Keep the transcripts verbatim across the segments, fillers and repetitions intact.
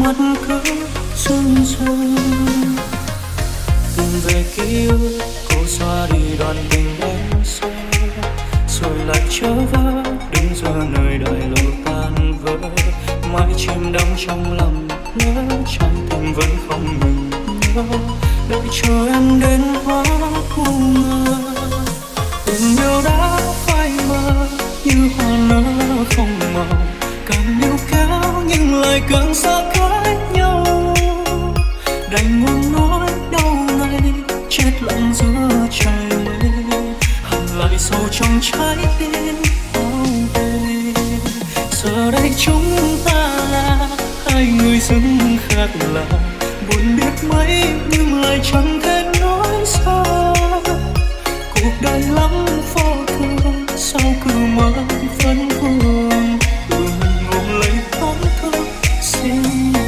mắt cứ rưng rưng. Tìm về ký ức cô xóa đi đoạn tình đêm xưa, rồi lại trở về đến giờ nơi đời lộ tan vỡ. Mãi chìm đắm trong lòng nhớ, trái tim vẫn không ngừng nhớ, đợi chờ em đến hóa ngu ngơ. Tình yêu đã phai mờ như hoa nở không màu, càng níu kéo nhưng lại càng xa cách nhau. Đành ngôn nói đau này chết lặng giữa trời mây, hằn lại sâu trong trái tim. Oh baby, giờ đây chúng ta là hai người dưng khác lạ, buồn biết mấy nhưng lại chẳng thể nói xa. Cuộc đời lắm vô thường, sao cứ mãi vẫn vương, tự mình ôm lấy tổn thương xin mình.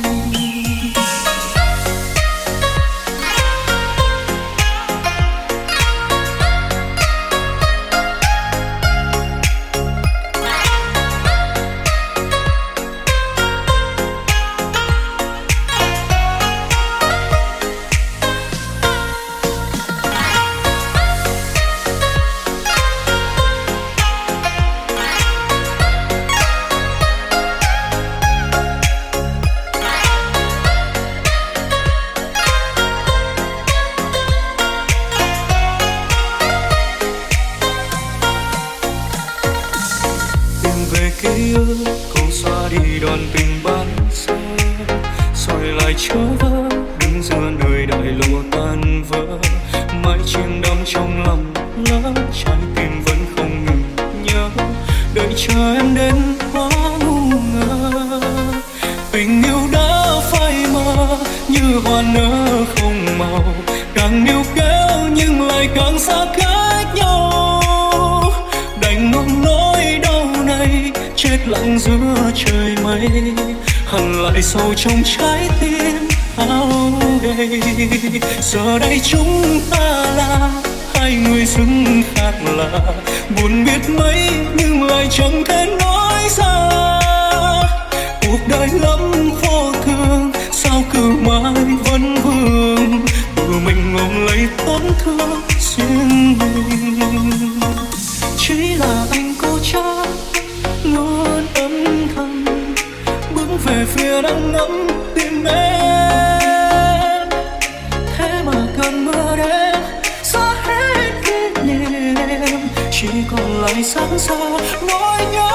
Sâu trong trái tim áo gầy, giờ đây chúng ta là hai người dưng khác lạ, buồn biết mấy nhưng lại chẳng thể nói ra. Cuộc đời lắm vô thường, sao cứ mãi vẫn vương, tự mình ôm lấy tổn thương riêng mình. Chỉ là anh cô cha luôn âm thầm về phía đang ngắm tim em, thế mà cơn mưa đêm xóa hết kỷ niệm, chỉ còn lại sáng xa nỗi nhớ.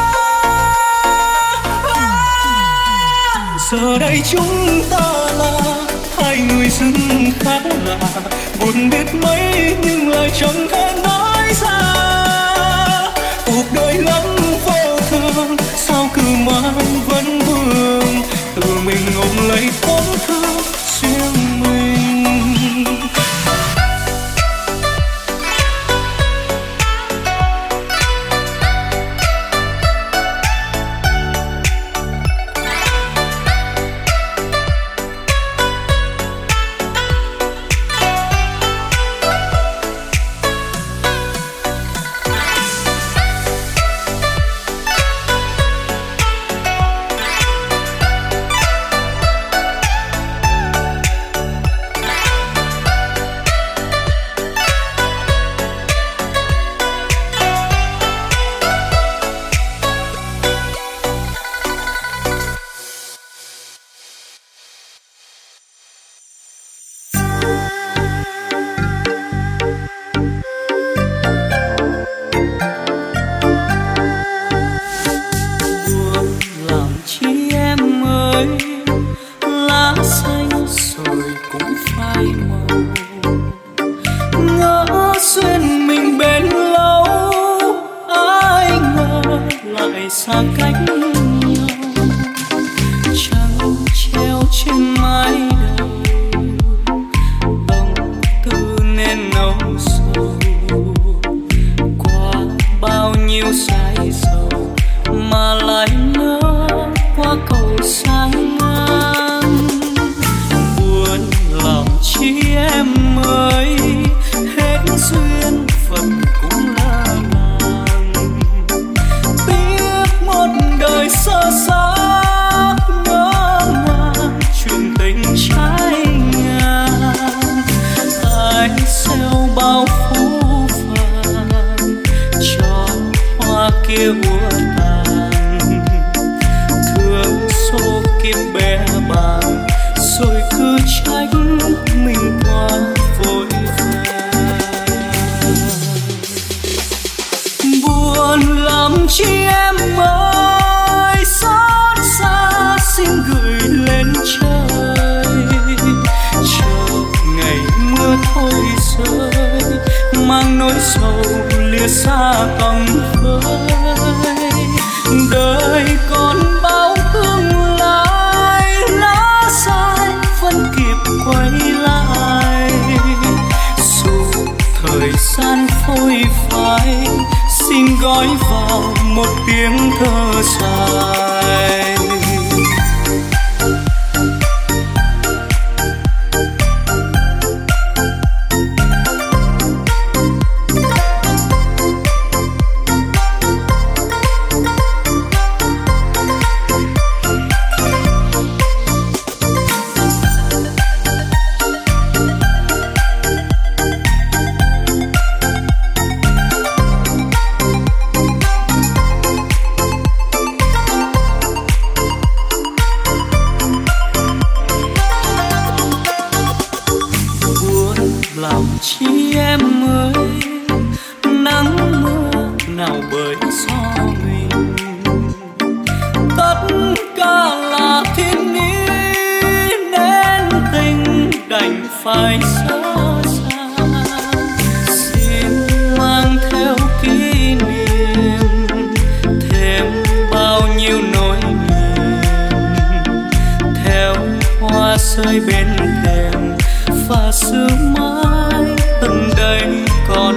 Giờ đây chúng ta là hai người dưng khác lạ, buồn biết mấy nhưng lại chẳng thể nói ra. Cuộc đời lắm vô thường, sao cứ mãi vẫn vương, tự mình ôm lấy tổn thương riêng mình. Đời chi em ơi, xót xa xin gửi lên trời, chờ ngày mưa thôi rơi, mang nỗi sầu lìa xa tầm với. Đời còn bao tương lai, lá sai vẫn kịp quay lại, dù thời gian phôi phai, xin gói vào một tiếng thơ dài. Chi em ơi, nắng mưa nào bởi gió mình, tất cả là thiên ý nên tình đành phải xa xa. Xin mang theo kỷ niệm, thêm bao nhiêu nỗi niềm, theo hoa rơi bên thềm và sương mai từng đây còn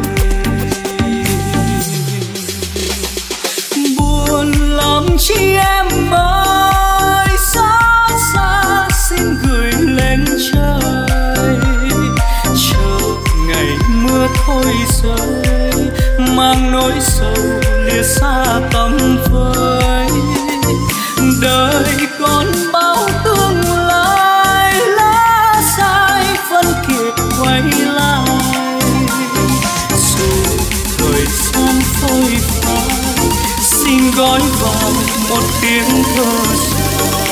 buồn lòng chi em ơi, xót xa xin gửi lên trời, chờ ngày mưa thôi rơi, mang nỗi sầu lìa xa tầm với. Đời còn bao tương lai, lá sai vẫn kịp quay lại, dù thời gian phôi phai, xin gói vào một tiếng thơ dài.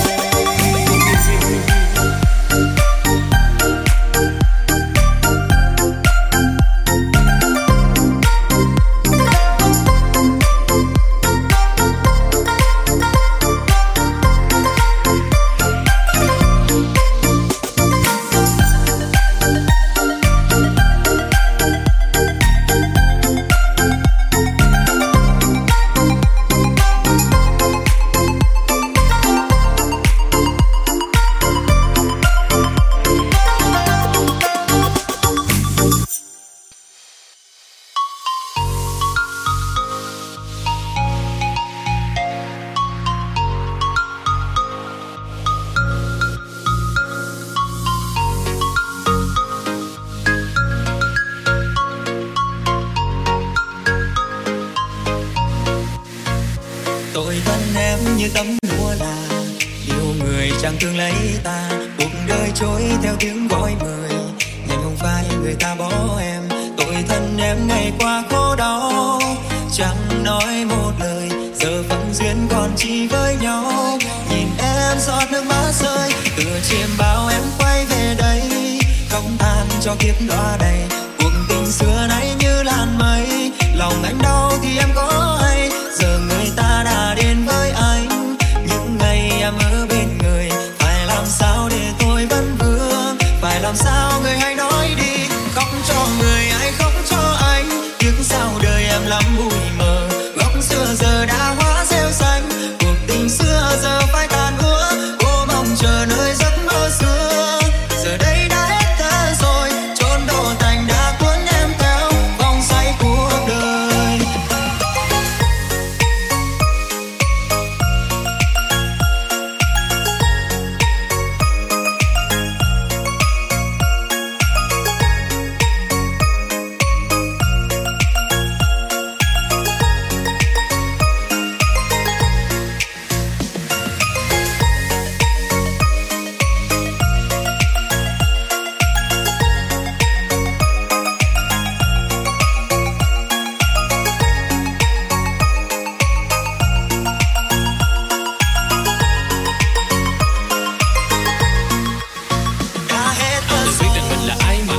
Tôi thân em như tấm lụa là yêu người chẳng thương lấy ta, cuộc đời trôi theo tiếng gọi mời, nhưng không phải người ta bỏ em. Tôi thân em ngày qua khổ đau, chẳng nói một lời, giờ phận duyên còn chỉ với nhau. Nhìn em giọt nước mắt rơi, từ chiêm bao em quay về đây, không than cho kiếp đọa đầy. Cuộc tình xưa nay như làn mây, lòng anh đau thì em có hay, giờ người ta đã đến với anh. Những ngày em ở bên người, phải làm sao để tôi vẫn vương, phải làm sao người hãy nói đi, khóc cho người ai khóc cho anh. Tiếc sao đời em lắm bụi mờ, góc xưa giờ đã hóa rêu xanh, cuộc tình xưa giờ phải tàn úa, cô mong chờ nơi giấc mơ xưa. Giờ đây đã hết thế rồi, chốn đổ thành đã cuốn em theo vòng xoay cuộc đời.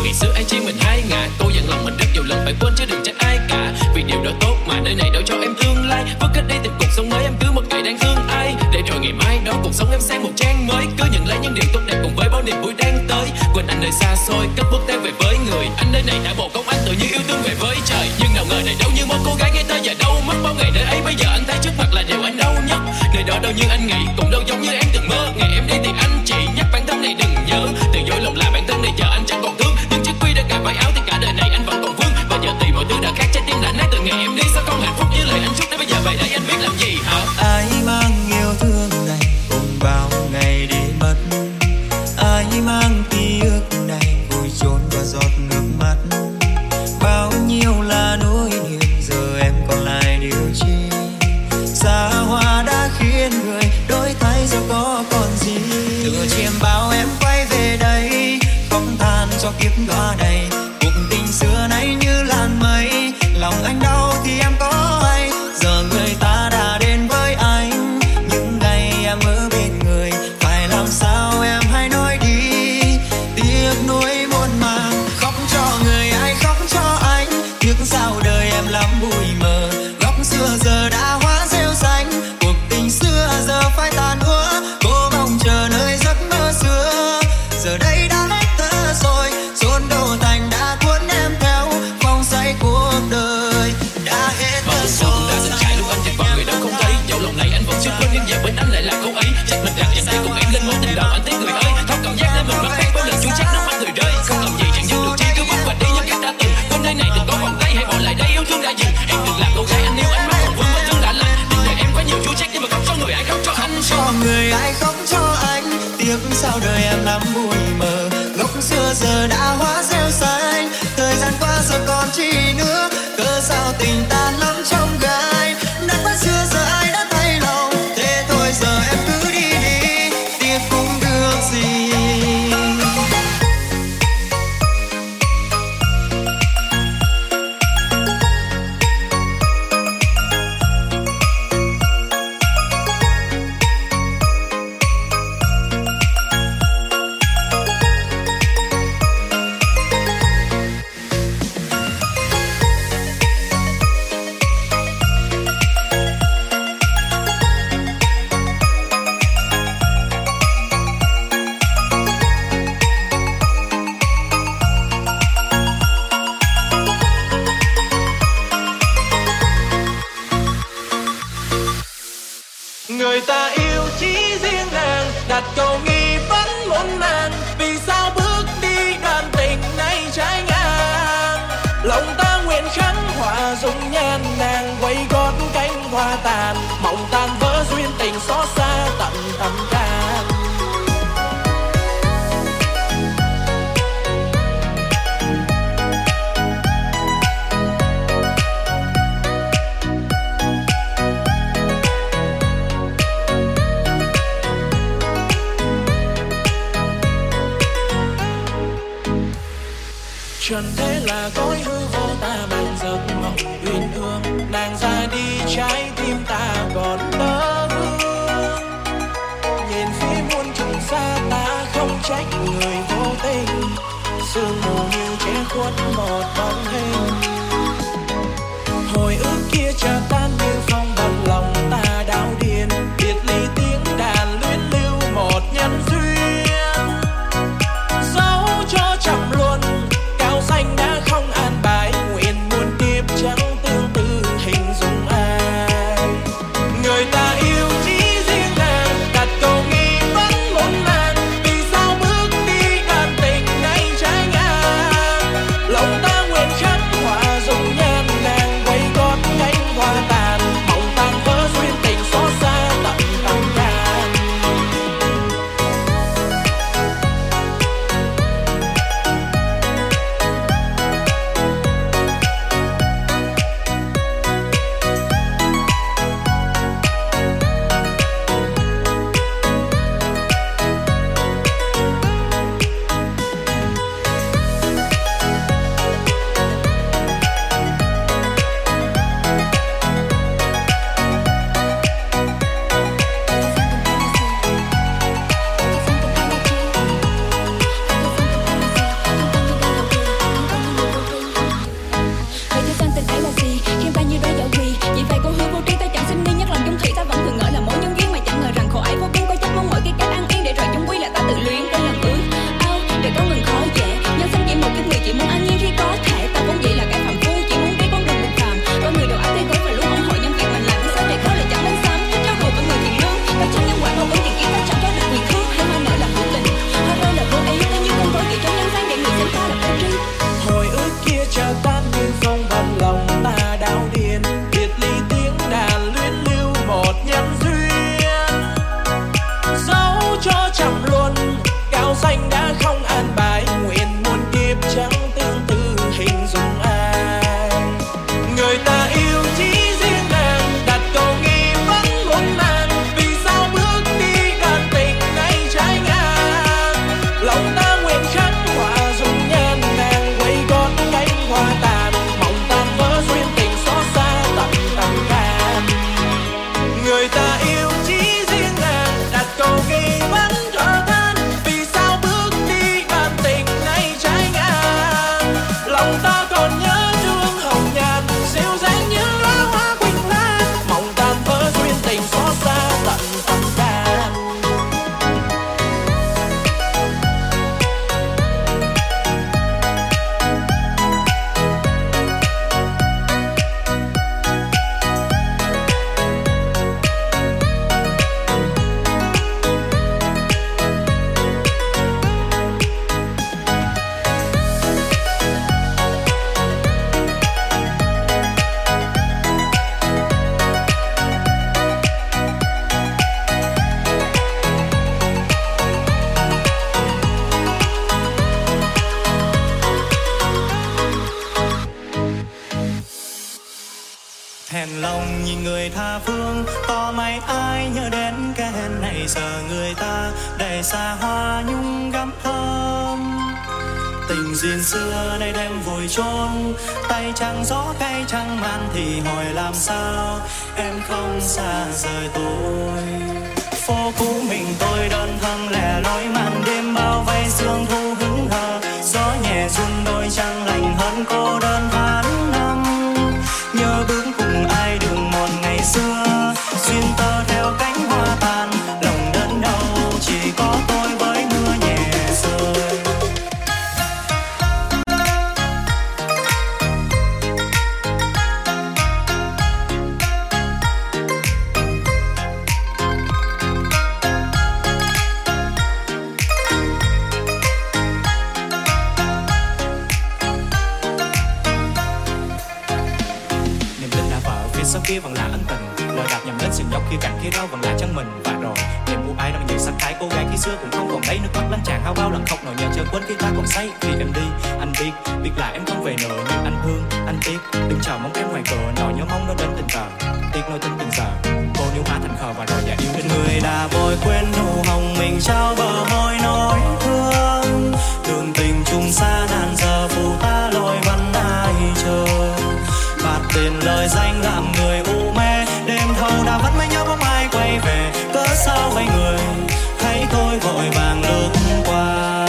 Phải quên chứ đừng trách ai cả, vì điều đó tốt mà nơi này đâu cho em thương vứt hết đi tìm cuộc sống mới. Em cứ một ngày đang thương ai để rồi ngày mai đó cuộc sống em sang một trang mới. Cứ nhận lấy những điều tốt đẹp cùng với bao niềm vui đang tới. Quên anh nơi xa xôi cất bước theo về với người anh nơi này đã bộ công anh tự như yêu thương về với trời. Nhưng nào ngờ này đâu như một cô gái ngây thơ giờ đâu mất bao ngày nơi ấy. Bây giờ anh thấy trước mặt là điều anh đau nhất. Nơi đó đâu như anh nghĩ cũng đâu giống như em từng mơ. Ngày em đi thì anh chỉ nhắc bản thân này đừng nhớ. Từ dối lòng là bản thân này giờ anh chẳng còn thương. Nhưng chiếc quy đã cài vai áo thì cả đời này anh vẫn còn vương. Và giờ thì mọi thứ đã khác trái tim đã nát từ ngày em đi. Sao không hạnh phúc như lời anh chúc đến bây giờ vậy đây anh biết làm gì hả? Ai mang yêu thương này cùng bao ngày đi mất. Ai mang ký ức này vùi chôn vào giọt nước mắt. Bao nhiêu là nỗi niềm giờ em còn lại điều chi. Xa hoa đã khiến người đổi thay giờ có còn gì. Từ chiêm bao em quay về đây khóc than cho kiếp đọa đầy. Cuộc tình xưa nay như làn mây lòng anh đau thì em có hay. Giờ người ta đã đến với anh những ngày em ở bên người. Phải làm sao em hãy nói đi. Tiếc nuối muôn màng khóc cho người ai khóc cho anh. Tiếc sao đời em lắm bụi mờ. Góc xưa giờ đã hóa rêu xanh. Cuộc tình xưa giờ phải tàn úa. Cô mong chờ nơi giấc mơ xưa. Giờ đây đã hết thơ rồi. Chốn đô thành đã cuốn em theo vòng xoay cuộc đời. Đã hết thơ rồi. Đã dần trải lúc anh chẳng còn người đâu không thấy. Dẫu lòng này anh vẫn chưa quên nhưng giờ bên anh lại là cô ấy. Chắc mình đặt chân tay cùng em lên mối tình đầu anh thấy người ơi. Thấu cảm giác nên mình bắt khác với lần chuông chắc nước mắt người rơi. Không làm gì chẳng dừng được chi cứ bước qua đi như cách đã từng. Bên nơi này từng có vòng tay hãy bỏ lại đây yêu thương đã dừng. Em từng là cô gái anh yêu anh mãi còn vương với thương đã lành. Tình đời em quá nhiều chua trách nhưng mà khóc cho người ai khóc cho anh. Cho người ai khóc cho anh. Tiếc sao đời em lắm bụi mờ. Góc xưa giờ đã hóa rêu xanh. Thời gian qua giờ còn chi nữa. Cớ sao tình ta lắm trong gai. Đã quá xưa giờ ai đã thay lòng. Thế thôi giờ em cứ đi đi. Tiếc cũng được gì. Người ta yêu chỉ riêng nàng, đặt câu nghi vấn muôn màng. Vì sao bước đi đoạn tình này trái ngang. Lòng ta nguyện khắc họa dung nhan nàng. Quay gót cánh hoa tàn, mộng tan vỡ duyên tình xót xa tận tâm can. Trần thế là cõi hư vô ta mang giấc mộng uyên ương. Nàng ra đi trái tim ta còn đỡ hương. Nhìn phía muôn trùng xa ta không trách người vô tình. Sương mù như che khuất một bóng hình. Hồi ức kia chợt tan như phong bật lòng ta đau điên. Biệt ly tiếng đàn luyến lưu một nhân duyên. Dẫu cho chậm luôn xanh đã không an bài. Nguyện muôn kiếp chẳng tương tư hình dung ai. Người ta yêu chỉ riêng nàng, đặt câu nghi vấn muôn màng. Vì sao bước đi đoạn tình này trái ngang. Lòng Hèn lòng nhìn người tha phương, có mấy ai nhớ đến cái hẹn này, giờ người ta đầy xa hoa nhung gắm thơm. Tình duyên xưa nay đem vùi chôn, tay chẳng gió cay chẳng màn thì hỏi làm sao em không xa rời tôi. Phố cũ mình tôi đơn thân lẻ loi, màn đêm bao vây sương thu hững hờ, gió nhẹ run đôi trăng lạnh hơn cô đơn tháng năm. Nhớ bước cùng ai đường một ngày xưa, duyên tơ theo cánh hoa tàn, lòng đớn đau chỉ có tôi với mưa nhẹ rơi. Sau kia vẫn là ân tình, lời đạp nhầm lên sườn dốc kia cạnh kia đó vẫn là chân mình. Và rồi em của ai đang nhiều sắc thái, cô gái khi xưa cũng không còn đấy, nước mắt lăn tràn hao bao lần khóc nỗi nhớ chợt quên khi ta còn say. Khi em đi anh biết biết là em không về nữa, nhưng anh thương anh tiếc đừng chờ mong em ngoài cửa, nỗi nhớ mong nó đến tình cờ tiếc nỗi tình từng giờ. Cô như hoa thành khờ và rồi già yêu đến người đã vội quên nụ hồng mình trao bờ môi nói thương. Đường tình chung xa nan giờ phù ta lối vẫn ai chờ, bạt tên lời danh làm người u mê. Đêm thâu đã vẫn mới nhớ bóng ai quay về, cớ sao vậy người thấy tôi vội vàng lướt qua.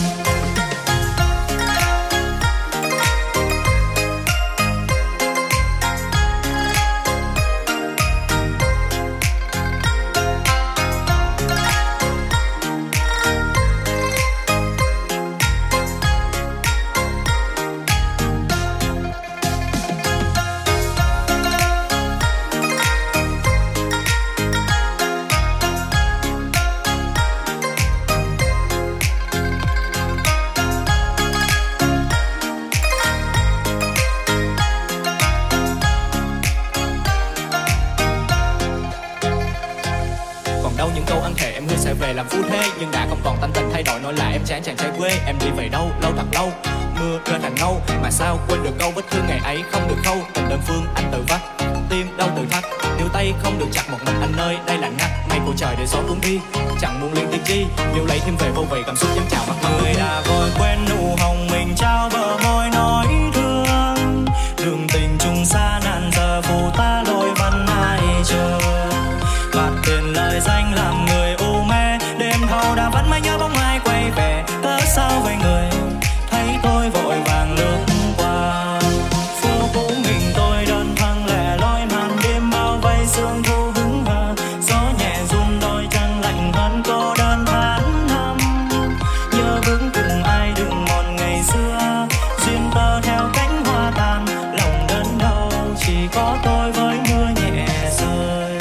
Sẽ về làm phu thê nhưng đã không còn tanh tình thay đổi, nỗi là em chán chàng trai quê. Em đi về đâu lâu thật lâu, mưa rơi thành ngâu mà sao quên được câu vết thương ngày ấy không được khâu. Tình đơn phương anh tự vắt, tim đau tự thắt, điều tay không được chặt một mình anh ơi đây là ngắt. Mây của trời để gió cuốn đi, chẳng buồn liên tiếc chi, yêu lấy thêm về vô vị cảm xúc dâng trào mặt người đã vội quên nụ hồng mình trao bờ môi nói thương. Đường tình chung xa nan giờ phù ta lối vẫn ai chờ, bạt tiền lời danh làm người u mê. Đêm thâu đã vẫn mới nhớ bóng ai quay về, cớ sao vậy người thấy tôi vội vàng lướt qua. Phố cũ mình tôi đơn thân lẻ loi, màn đêm bao vây sương thu hững hờ, gió nhẹ run đôi chân lạnh hơn cô đơn tháng năm. Nhớ bước cùng ai đừng một ngày xưa, duyên tơ theo cánh hoa tàn, lòng đớn đau chỉ có tôi với mưa nhẹ rơi.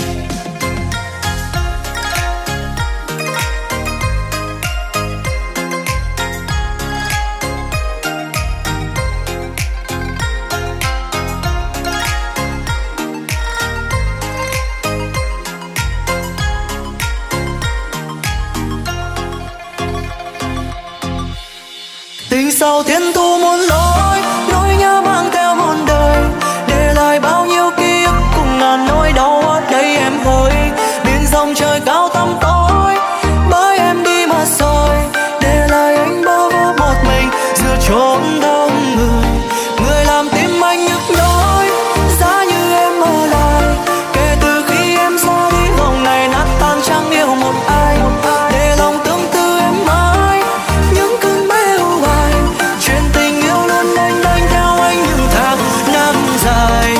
Tình sau thiên thu muôn lối, nỗi nhớ mang theo muôn đời, để lại bao nhiêu ký ức cùng ngàn nỗi đau ở đây em ơi. Biển dòng trời cao tăm tối, bởi em đi mà rồi, để lại anh bơ vơ một mình giữa chốn đông người. Người làm tim anh nhức nhối, giá như em ở lại, kể từ khi em ra đi vòng này nát tan chẳng yêu một ai, để lòng tương tư em mãi những cơn mê u hoài. Chuyện tình yêu luôn đanh đanh theo anh những tháng năm dài.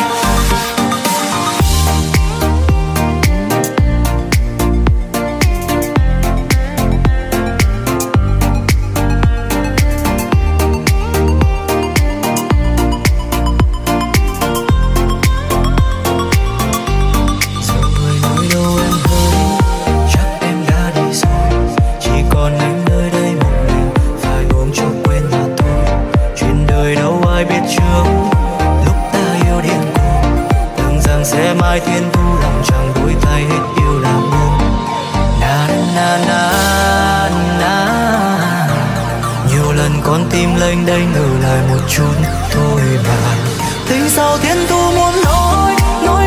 Mai thiên thu lòng chẳng đôi tay hết yêu làm ngôn. Na na na na, nhiều lần con tim lênh đênh ngờ lại một chút thôi mà. Tình sao thiên thu muốn nói, nói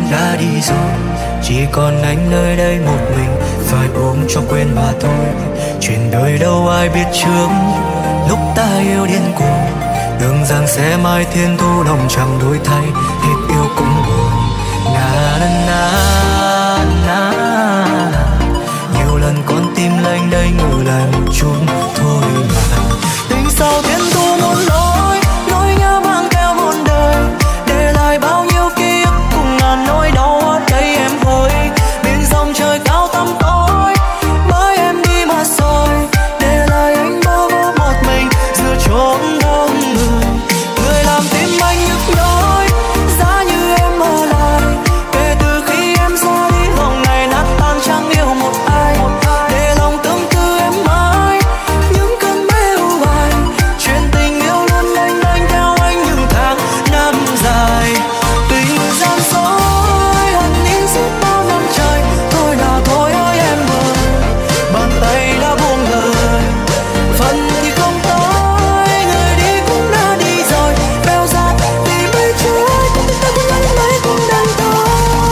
đã đi rồi, chỉ còn anh nơi đây một mình, phải ôm cho quên mà thôi. Chuyện đời đâu ai biết trước, lúc ta yêu điên cuồng, đường rằng sẽ mai thiên thu lòng chẳng đổi thay, hết yêu cũng buồn. Na na na na, nhiều lần con tim lênh đênh ngờ lại một chút thôi mà. Tình sao thiên thu một lối, nỗi nhớ mang theo muôn đời, để lại bao nhiêu ký ức cùng ngàn nỗi đau ở đây em ơi. Bên dòng trời cao tăm tối, mới em đi mà rồi, để lại anh bơ vơ một mình giữa chốn đông người. Người làm tim anh nhức nhối, giá như em ở lại, kể từ khi em ra đi lòng ngày nát tan chẳng yêu một ai, để lòng tâm tư em mãi những cơn mê u hoài. Chuyện tình yêu luôn lênh đênh theo anh những tháng năm dài, tình gian dối hằn in suốt bao năm trời. Thôi nào thôi ơi em ơi, bàn tay đã buông lời, phần thì không tới, người đi cũng đã đi rồi. Bèo ra vì mây trôi, cũng ta cũng lấy lấy cũng đang tới.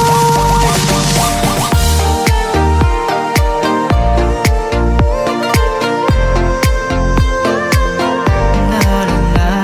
La la la,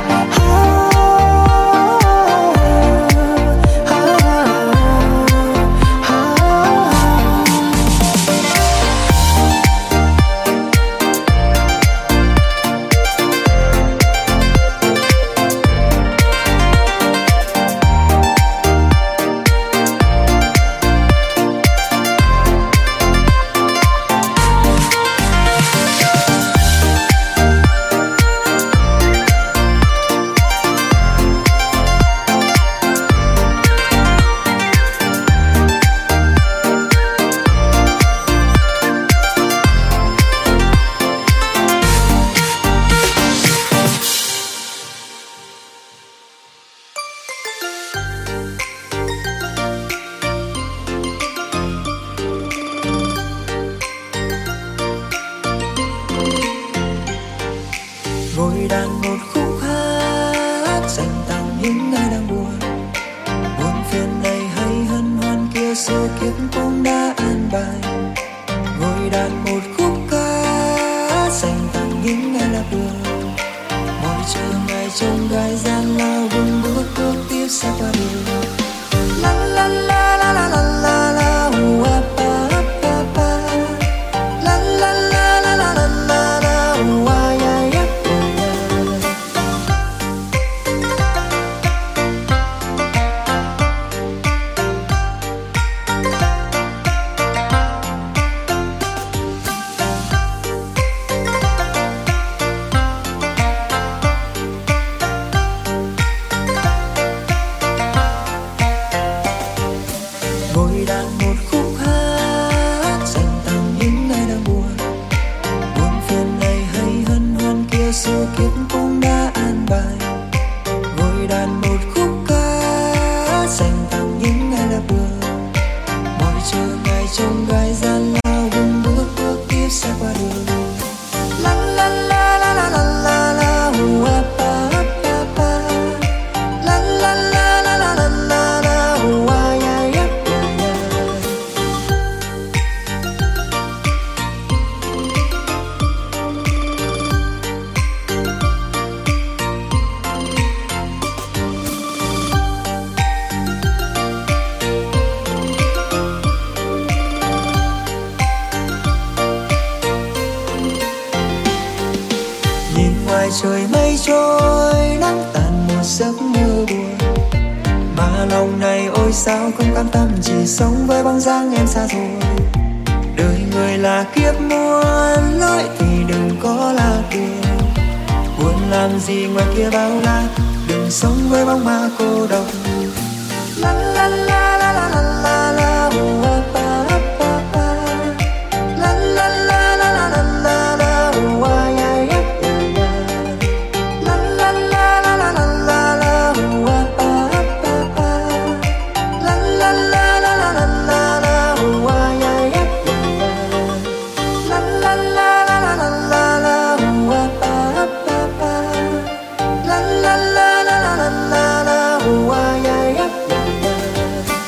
ngồi đàn một khúc hát dành tặng những ai đang buồn. Buồn phiền này hay hân hoan kia số kiếp cũng đã an bài. Ngồi đàn một khúc ca dành tặng những ai lạc đường, mỏi chờ ngày trông gai gian lao vững bước bước tiếp sẽ qua đường. La la la la la la la la ua pa pa pa, la la la la la la la la ua ya ya. Ngồi đàn một khúc hát dành tặng những ai đang buồn. Buồn phiền này hay hân hoan kia số kiếp cũng đã an bài. Ngồi đàn một khúc ca dành tặng những ai lạc đường, mỏi chờ ngày trông gai gian lao vững bước bước tiếp sẽ qua đường. La la la la la la la la ua pa pa pa, la la la la la la la la ua ya ya ya ya. Nhìn ngoài trời mây trôi, nắng tàn một giấc mơ buồn, mà lòng này ôi sao không cam tâm, chỉ sống với bóng dáng em xa rồi. Đời người là kiếp muôn lối thì đừng có là đường, buồn làm gì ngoài kia bao la, đừng sống với bóng ma cô độc. La la la la la la la la ua pa pa pa, la la la la la la la la ua ya ya ya ya, la la la la la la la la ua pa pa pa, la la la la la la la la ua ya ya ya ya, la la la la la la la la ua pa pa pa, la la la la la la la la ua ya ya ya ya.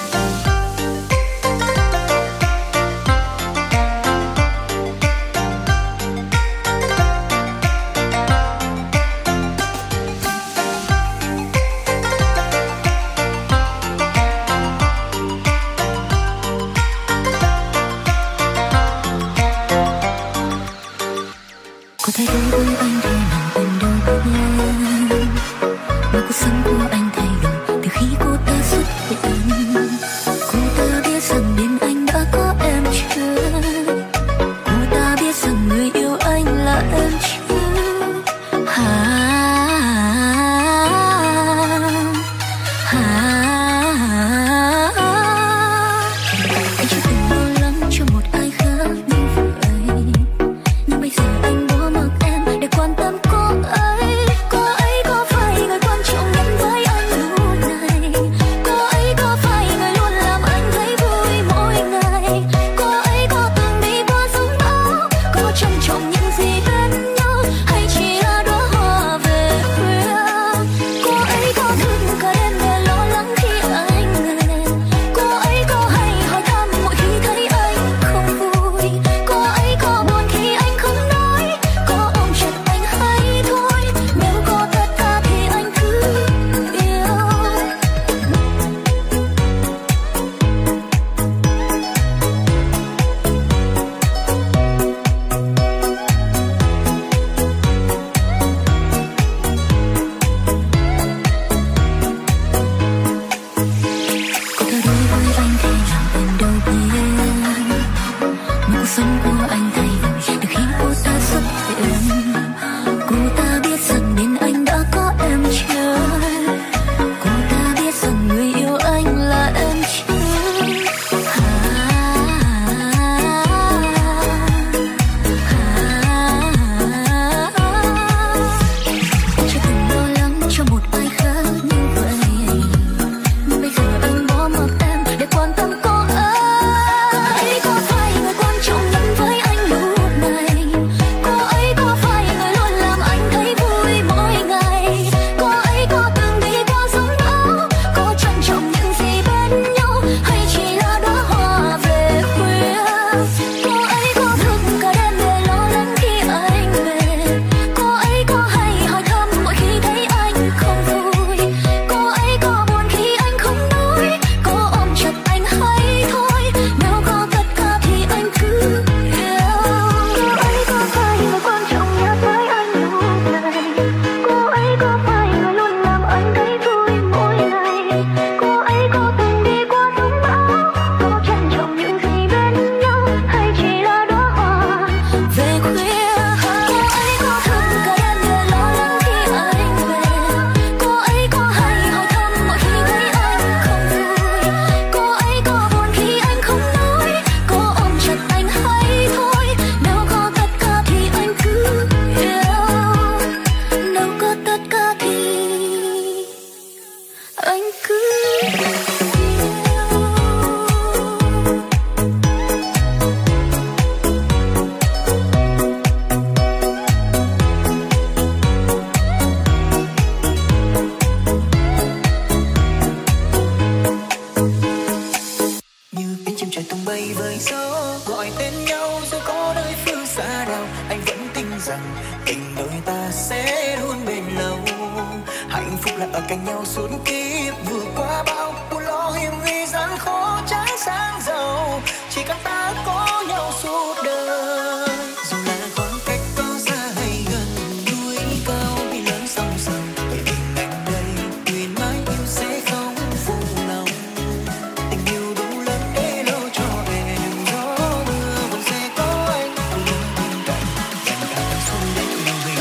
với gió gọi tên nhau dù có nơi phương xa nào, anh vẫn tin rằng tình đôi ta sẽ luôn bền lâu. Hạnh phúc là ở cạnh nhau suốt kiếp, vượt qua bao buồn lo hiểm nguy gian khó tránh sáng giàu, chỉ cần ta có nhau suốt đời. Dù là khoảng cách có xa hay gần, núi cao bị lớn song song, bởi tình anh đây nguyện mãi yêu sẽ không phụ lòng. Tình yêu đủ lớn để lo cho em, gió mưa vẫn sẽ có anh luôn bên cạnh, dành cả thanh xuân để yêu mình.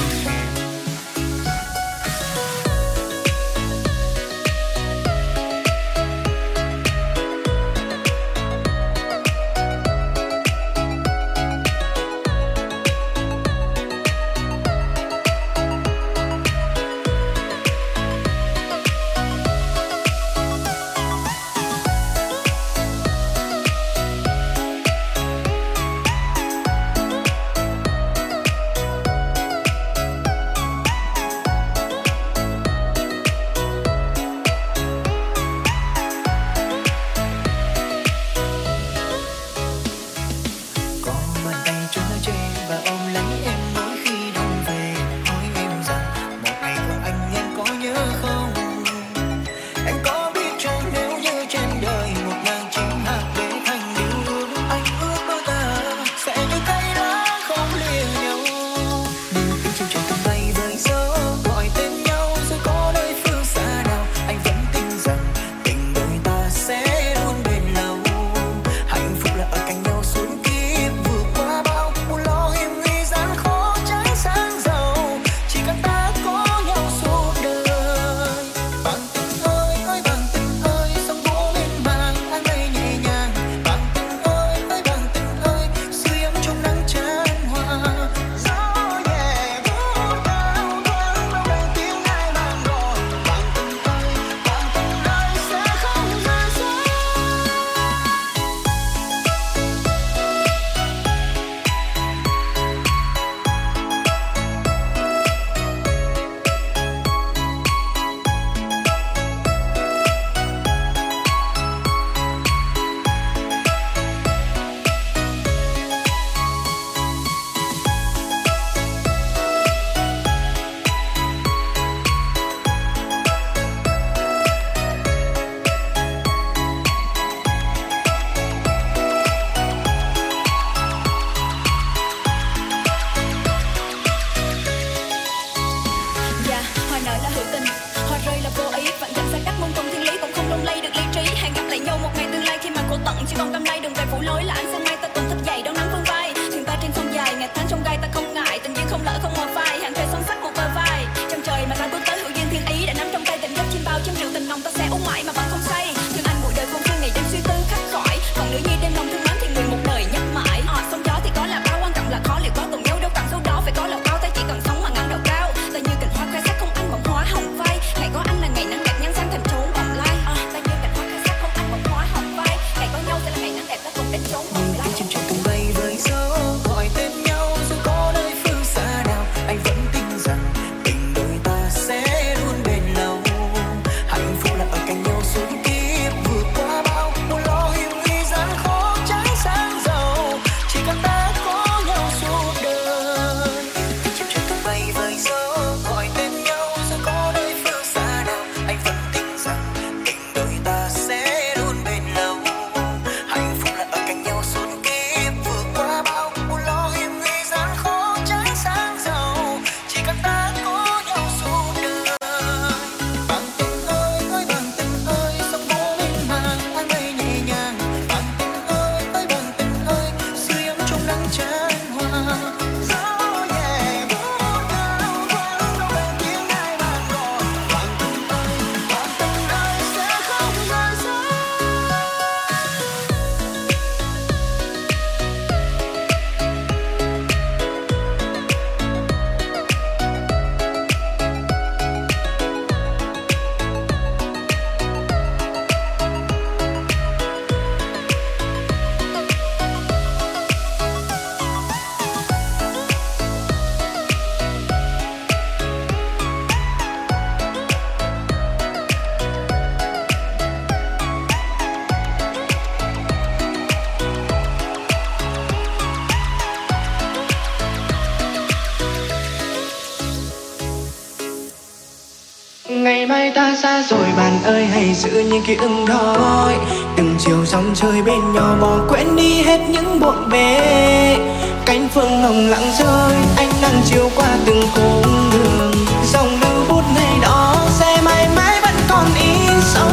mai ta xa rồi bạn ơi, hãy giữ những ký ức đó. Từng chiều sóng chơi bên nhau, bỏ quên đi hết những bộn bề. Cánh phương hồng lặng rơi, ánh nắng chiều qua từng cung đường. Dòng lưu bút này đó sẽ mãi mãi vẫn còn in sâu.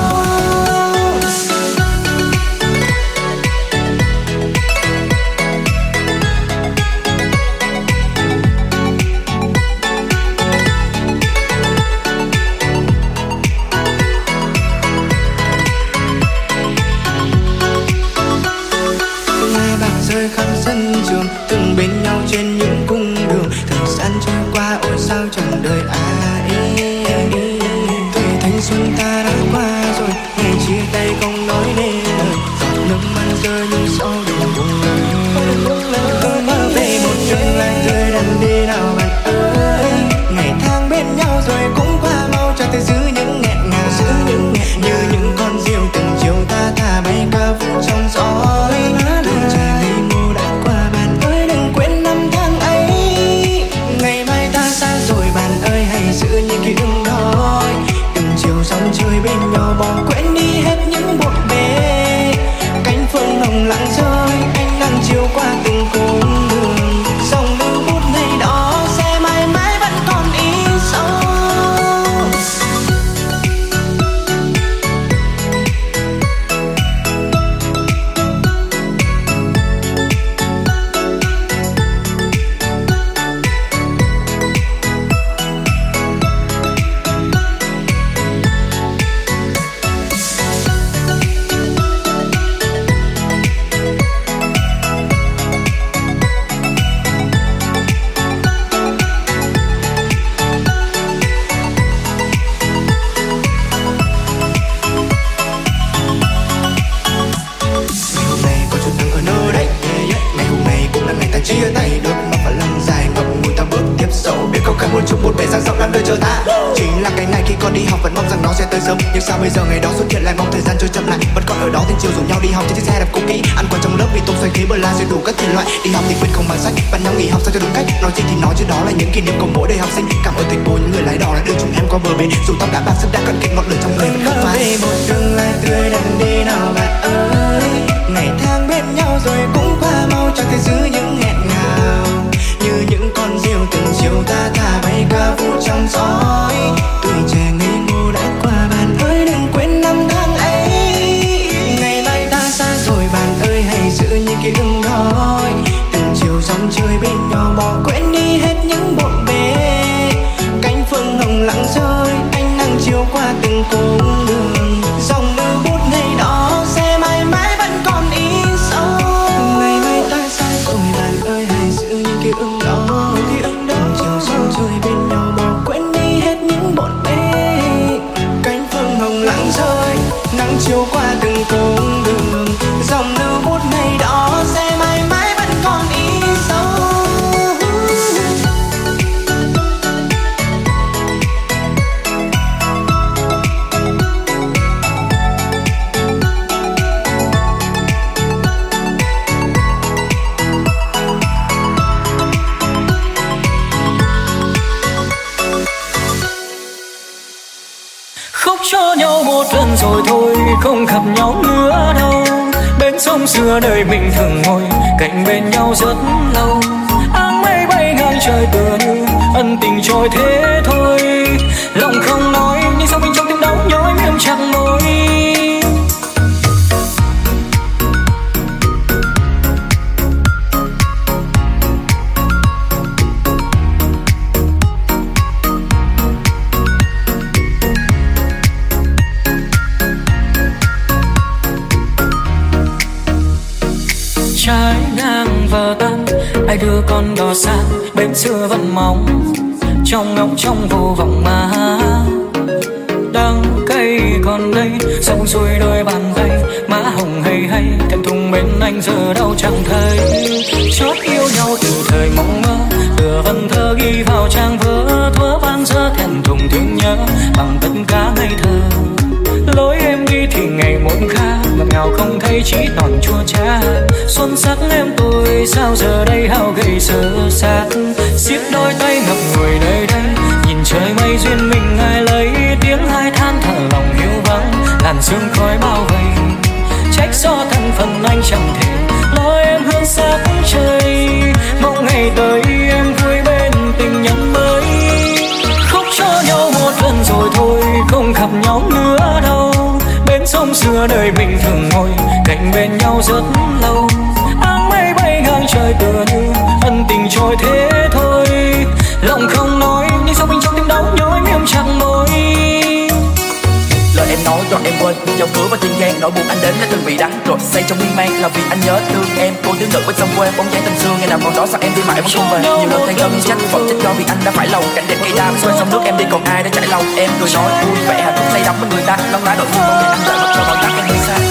Rơi khắp sân trường, từng bên nhau trên những cung đường. Thời gian trôi qua ôi sao chẳng đợi ai. Tuổi thanh xuân ta đã qua rồi, ngày chia tay không nói nên lời. Giọt nước mắt rơi như sau đừng buồn lời. Tôi mơ về một tương lai tươi đắn đi nào bạn ơi. Ngày tháng bên nhau rồi cũng qua mau, cho tôi giữ những nghẹn ngào. Như những con diều từng chiều ta thả bay ca vũ trong gió. Chơi bên nhau bỏ quên đi hết những bộn bề. Cánh phương hồng lặng rơi, ánh nắng chiều qua từng cung đường. Dòng lưu bút này đó sẽ mãi mãi vẫn còn in sâu. Chia tay đôi mắt và lăn dài ngập ngùi ta bước tiếp sâu. Biết không cần muốn chụp một bề dáng rộng đang đợi chờ ta. Chính là cái này khi con đi học vẫn mong rằng nó sẽ tới sớm. Nhưng sao bây giờ ngày đó xuất hiện lại mong thời gian trôi chậm lại. Vẫn còn ở đó đến chiều rủ nhau đi học trên chiếc xe đạp cũ kỹ. Ăn quà trong lớp vì tung xoay khí bờ la rồi đủ các thể loại. Đi học thì quên không mang sách, bạn nhau nghỉ học sao cho đúng cách. Nói gì thì nói chứ đó là những kỷ niệm của mỗi đời học sinh. Cảm ơn thầy cô những người lái đò đã đưa chúng em qua bờ bến. Dù tóc đã bạc sức đã cận kề ngọn lửa trong người vẫn không phai. Về một tương lai tươi đắn đi nào bạn ơi. Ngày tháng bên nhau rồi cũng qua mau, cho tôi giữ những nghẹn ngào. Như những con diều từng chiều ta thả bay ca vũ trong gió. Tuổi trẻ ngây ngô đã qua bạn ơi, đừng quên năm tháng ấy. Ngày mai ta xa rồi bạn ơi, hãy giữ những ký ức đó. Từng chiều sóng chơi bên nhau, bỏ quên đi hết những bộn bề. Cánh phương hồng lặng rơi, ánh nắng chiều qua từng cung đường. Dòng lưu bút này đó sẽ mãi mãi vẫn còn in sâu. Ngày mai ta xa rồi bạn ơi, hãy giữ những ký ức đó. Từng chiều sóng chơi bên nhau, bỏ quên đi hết những bộn bề. Cánh phương hồng lặng rơi, nắng chiều qua từng cung đường. Dòng lưu bút này đó sẽ mãi mãi vẫn còn in sâu. Khóc cho nhau một lần rồi thôi, không gặp nhau nữa đâu. Bên sông xưa đời mình thường ngồi cạnh bên nhau rất lâu. Áng mây bay ngang trời tựa như ân tình trôi thế thôi. Lòng không nói nhưng sao bên trong tim đau nhói miệng chặt môi. Trái ngang vờ tan, ai đưa con đò xa bên xưa vẫn mong trong ngóng trong vô vọng mà đắng cay còn đây sông xuôi đôi bàn tay má hồng hay hay thẹn thùng bên anh giờ đâu chẳng thấy. Chót yêu nhau từ thời mộng mơ, tựa vần thơ ghi vào trang vỡ thuở ban giờ thẹn thùng thương nhớ bằng tất cả ngây thơ. Lối em đi thì ngày một khác, ngọt ngào không thấy chỉ toàn chua chát. Xuân sắc em tôi sao giờ đây hao gầy sơ sát. Xiết đôi tay ngập ngùi nơi đây, nhìn trời mây duyên mình ai lấy tiếng hai tháng. sương khói bao vây, trách do thân phận anh chẳng thể lôi em hướng xa phương trời. Mong ngày tới em vui bên tình nhân mới, khóc cho nhau một lần rồi thôi không gặp nhau nữa đâu. Bên sông xưa đời mình thường ngồi cạnh bên nhau rất lâu, áng mây bay ngang trời tựa như ân tình trôi thế thôi. Lòng không nói nhưng sâu bên trong tim đau nhói miếm chặt môi. Lời em nói rồi em quên, dòng cửa và thiên ghen nỗi buồn anh đến lấy từng vị đắng rồi say trong miên man là vì anh nhớ thương em. Cô thiếu nữ bên sông quê bóng dáng tình xưa ngày nào còn đó sao em đi mãi vẫn không về. Nhiều lần than thân trách vẫn trách do vì anh đã phải lòng cảnh đẹp cây đa xoay sông nước em đi còn ai đã chạy lòng. Em cười nói vui vẻ hạnh phúc say đắm bên người ta lăn lá đội thương bóng anh đợi mặt trời bao tắt em đi xa.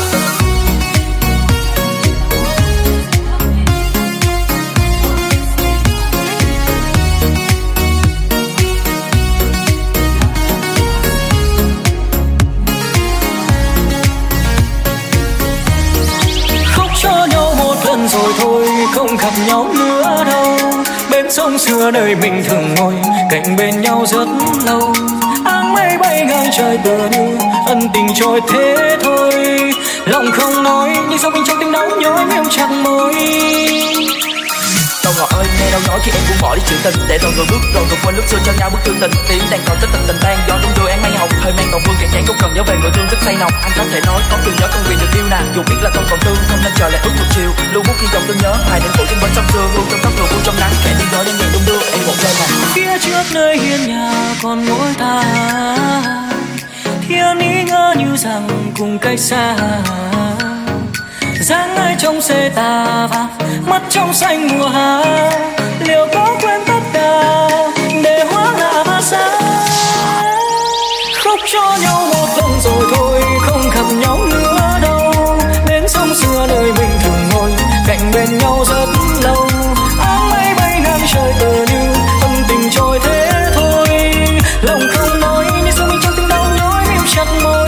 Rồi thôi không gặp nhau nữa đâu. Bên sông xưa đời mình thường ngồi cạnh bên nhau rất lâu, áng mây bay ngang trời tựa như ân tình trôi thế thôi. Lòng không nói nhưng sâu bên trong tim đau nhói miếm chặt môi. Đâu ngọt ơi nghe đâu nói khi em cũng bỏ đi chuyện tình, để rồi người bước rồi rồi quên lúc xưa cho nhau bức thư tình. Tiếng đang còn tích tình tình tan gió đúng rồi ăn mây hồng hơi mang còn vương cạn chán không cần nhớ về người thương rất say nồng. Anh có thể nói có từ nhớ con vì được yêu nàng dù biết là không còn thương không nên chờ lại ước một chiều lưu bút khi dòng tương nhớ hai đến cổ trên bến sông xưa luôn trong tóc người trong nắng kẻ tiếng nói đang nhẹ đung đưa em một đêm mà phía trước nơi hiên nhà còn mỗi ta thiên ý ngỡ như rằng cùng cách xa. Dáng ai trông xe tà và mắt trong xanh mùa hạ, liệu có quên tất cả để hóa lạ mà xa. Khóc cho nhau một lần rồi thôi không gặp nhau nữa đâu. Bên sông xưa đời mình thường ngồi cạnh bên nhau rất lâu, áng mây bay ngang trời tựa như ân tình trôi thế thôi. Lòng không nói nhưng sâu bên trong tim đau nhói miếm chặt môi.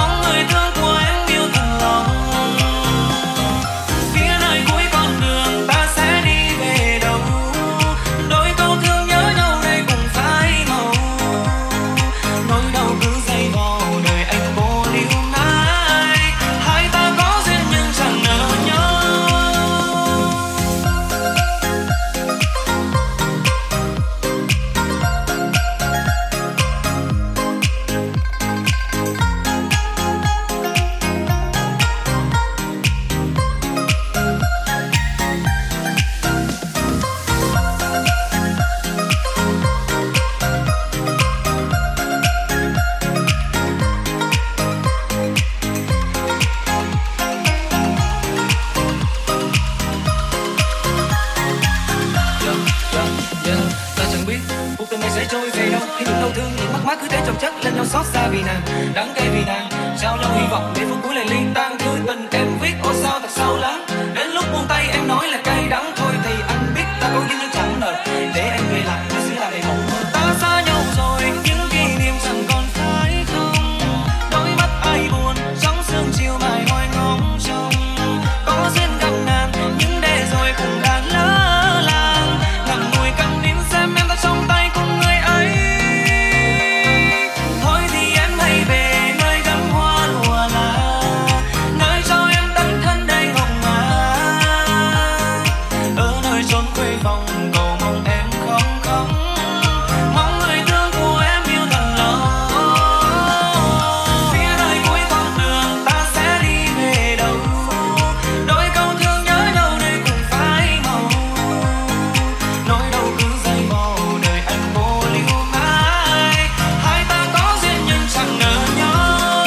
Phía nơi cuối con đường vì nàng, đắng cay vì nàng, trao nhau hy vọng đến phút cuối lại ly tan. Thư tình em viết ôi sao thật sâu lắng, đến lúc buông tay em nói là cay đắng. Thôi thì anh biết ta có duyên nhưng chẳng nợ, để em về lại nó sẽ là đầy mộng mơ. Ta xa nhau rồi những kỷ niệm chẳng còn phải không, đôi mắt ai buồn trong sương chiều mãi hoài ngóng trông. Có duyên gặp ngàn nhưng để rồi cũng đã lỡ làng, ngậm ngùi câm nín xem em ta trong tay cùng người ấy. Thôi thì em hãy về nơi gấm hoa lụa là, nơi cho em tấm thân đầy hồng hà. Ở nơi chốn quê phòng cầu mong em không khóc, mong người thương của em yêu thật lòng. Phía nơi cuối con đường ta sẽ đi về đâu, đôi câu thương nhớ đâu nơi cùng phai màu. Nỗi đau cứ dây vò đời anh vô lưu mãi, hai ta có duyên nhưng chẳng ngờ nhau.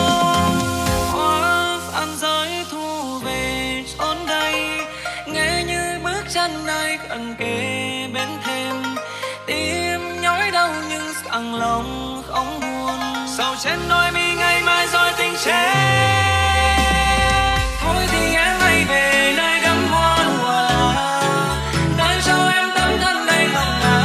Hoa phan giới thu về chốn đây, nghe như bước chân ai gần kề bên thêm. Tim nhói đau nhưng sẵn lòng không buồn, sầu trên đôi mi ngày mai rồi tình chết. Thôi thì em hãy về nơi gấm hoa lụa là, nơi cho em tấm thân đầy hồng hà.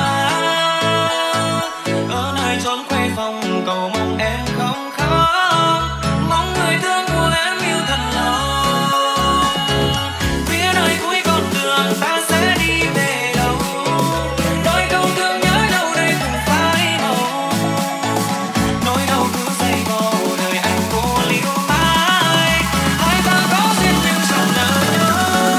Ở nơi chốn quê phòng cầu mong em không khóc, mong người thương của em yêu thật lòng. Phía nơi cuối con đường ta sẽ đi về đâu, đôi câu thương nhớ đâu đây cùng phai màu. Nỗi đau cứ dây vò đời anh vô lưu mãi, hai ta có duyên nhưng chẳng nỡ nhau.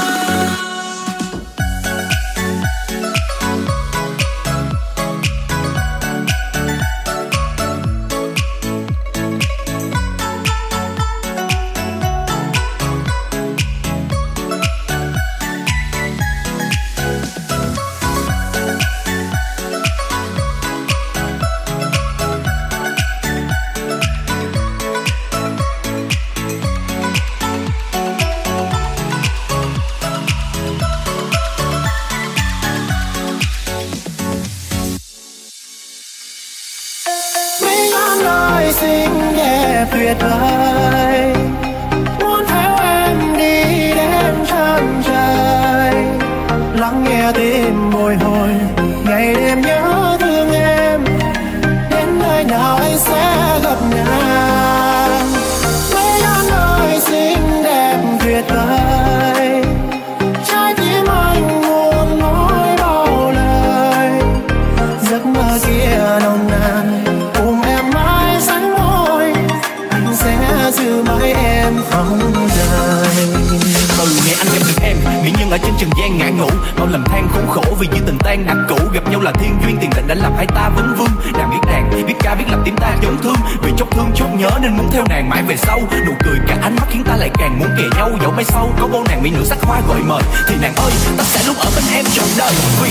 Mấy ngàn lời xinh đẹp tuyệt vời, muốn theo em đi đến chân trời. Lắng nghe tim bồi hồi, ngày đêm nhớ thương em, đến nơi nào anh sẽ gặp nàng. Mấy ngàn lời xinh đẹp tuyệt vời, trái tim anh muốn nói bao lời. Giấc mơ kia nồng nàn cùng em mãi sánh môi, anh sẽ giữ mãi em không rời. Từ ngày anh gặp được em, mỹ nhân ở trên trần gian ngã ngủ, bao lầm than khốn khổ vì như tình tan đã cũ. Gặp nhau là thiên duyên, tiền định đã làm hai ta vấn vương. Nàng biết đàn, biết ca, biết làm tim ta giống thương, vì chốc thương chốc nhớ nên muốn theo nàng mãi về sau. Nụ cười cả ánh mắt khiến ta lại càng muốn kề nhau. Dẫu mai sau có bao nàng mỹ nữ sắc hoa gọi mời, thì nàng ơi ta sẽ luôn ở bên em trọn đời. Vì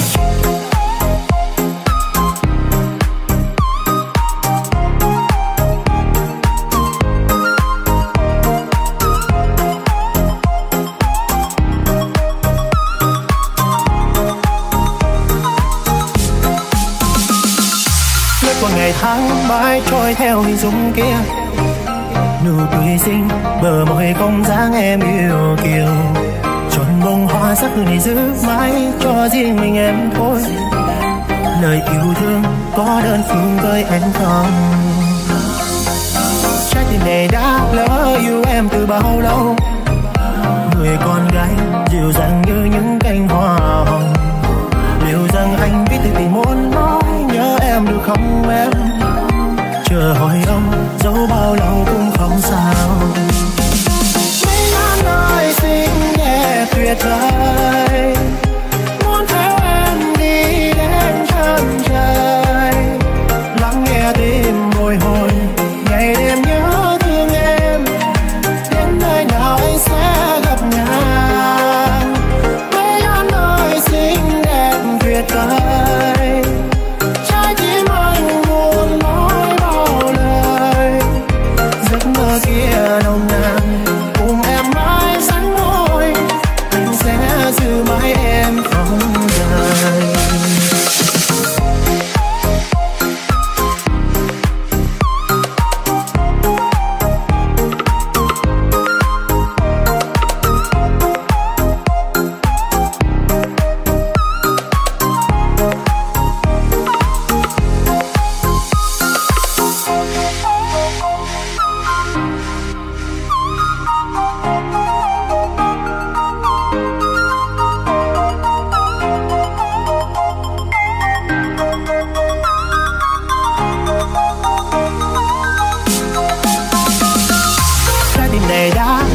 qua ngày tháng mãi trôi theo hình dung kia, nụ cười xinh bờ môi không dáng em yêu kiều. Chọn bông hoa sắc này giữ mãi cho riêng mình em thôi, lời yêu thương có đơn phương với em không. Trái tim này đã lỡ yêu em từ bao lâu, người con gái dịu dàng như những cánh hoa hồng. Liệu rằng anh biết từ tình muốn nói nhớ em được không em? Chờ hỏi ông dẫu bao lâu cũng không sao. Mấy ngàn lời xinh đẹp tuyệt vời, muốn theo em đi đến chân trời. Lắng nghe tim bồi hồi, ngày đêm nhớ thương em, đến nơi nào anh sẽ gặp nàng. Mấy ngàn lời xinh đẹp tuyệt vời, trái tim anh muốn nói bao lời. Giấc mơ kia nồng nàn cùng em mãi sánh môi, anh sẽ giữ mãi em không rời.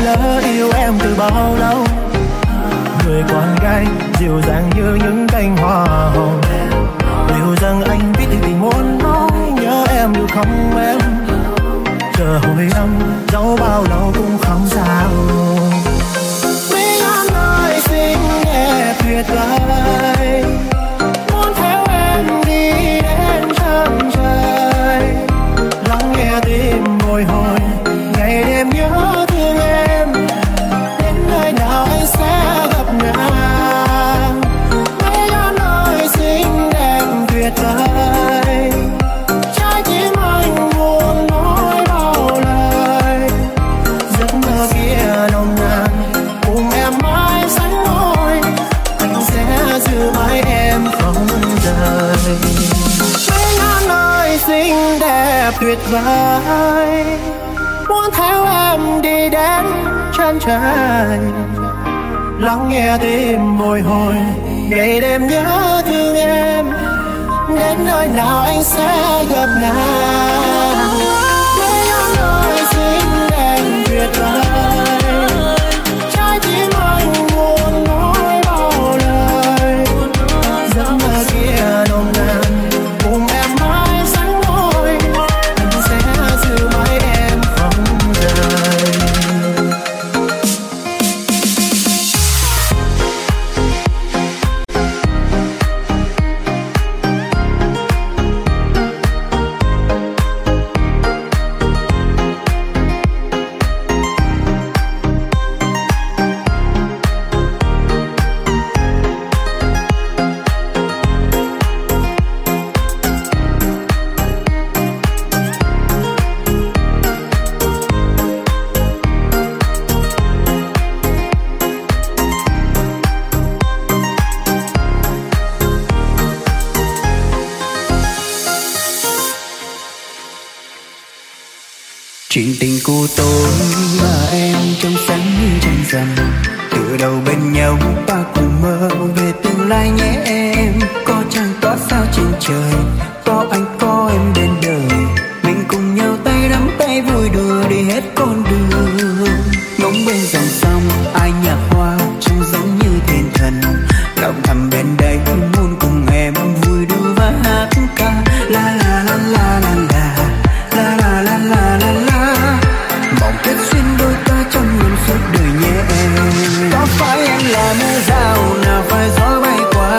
lỡ yêu em từ bao lâu. Người con gái dịu dàng như những cành hoa hồng, liệu rằng anh biết thì tình muốn nói nhớ em yêu không em. Chờ hồi âm dẫu bao lâu cũng không sao. Mỹ An ơi xinh đẹp tuyệt vời, muốn theo em đi đến chân trời, lắng nghe tim bồi hồi ngày đêm nhớ thương em. Đến nơi nào anh sẽ gặp nàng. Mỹ An ơi xinh đẹp tuyệt vời, trái tim anh muốn nói bao lời. Giấc mơ kia nồng nàn cùng em mãi sánh đôi, anh sẽ giữ mãi em không rời. Mỹ An ơi xinh đẹp tuyệt vời, muốn theo em đi đến chân trời, lắng nghe tim bồi hồi ngày đêm nhớ thương em. Đến nơi nào anh sẽ gặp nàng. Mỹ An ơi xinh đẹp tuyệt vời, trái tim anh muốn nói bao lời. Giấc mơ kia nồng nàn cùng em mãi sánh đôi, anh sẽ giữ mãi em không rời. Chuyện tình của tôi và em trong sáng như trăng rằm, từ đầu bên nhau ta cùng mơ về tương lai nhé em. Có trăng có sao trên trời, có anh có em bên đời, mình cùng nhau tay nắm tay vui đùa đi hết con đường. Ngóng bên dòng sông ai nhạc hoa trông giống như thiên thần, lòng thầm bên đây muốn cùng em vui đùa và hát ca la la la la la la la la la la la la. Mong kết duyên đôi ta trong lòng suốt đời nhé em. Có phải em là mưa rào nào phải gió bay qua,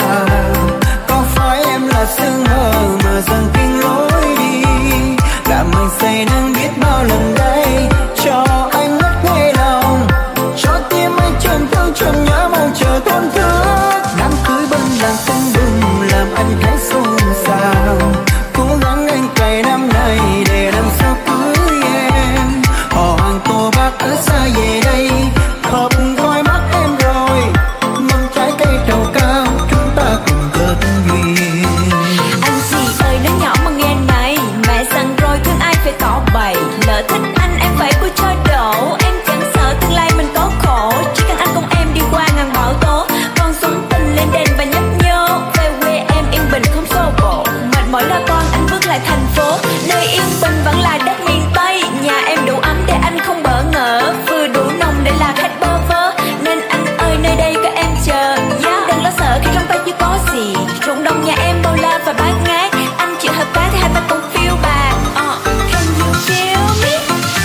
có phải em là sương mơ mà dần kinh lối đi, làm anh say nắng biết bao lần đây, cho anh ngất ngây lòng, cho tim anh trầm thương trầm nhớ mong chờ tổn thương. Đám cưới bên làng tưng bừng làm anh thấy xôn xao, cố gắng anh cày năm nay để năm sau cưới em. Họ hàng cô bác ở xa về đây hợp coi mắt em rồi, mong trái cây trầu cao chúng ta cùng kết duyên. Anh gì ơi nói nhỏ mà nghe này, mẹ dặn rồi thương ai phải tỏ bày, lỡ thích anh em phải vui cho đổ. Em chẳng sợ tương lai mình có khổ, chỉ cần anh cùng em đi qua ngàn bão tố, con xuống tình lên đền và nhấp nhô. Về quê em yên bình không xô bồ, mệt mỏi lo toan anh bước lại thành phố, nơi yên bình vẫn là đất miền Tây. Nhà em đủ ấm để anh không bỡ ngỡ, vừa đủ nồng để là khách bơ vơ, nên anh ơi nơi đây có em chờ. Yeah. Đừng lo sợ khi trong tay chưa có gì, ruộng đồng nhà em bao la và bát ngát, anh chịu hợp tác thì hai ta cùng phiêu bạc. uh, Can you feel me?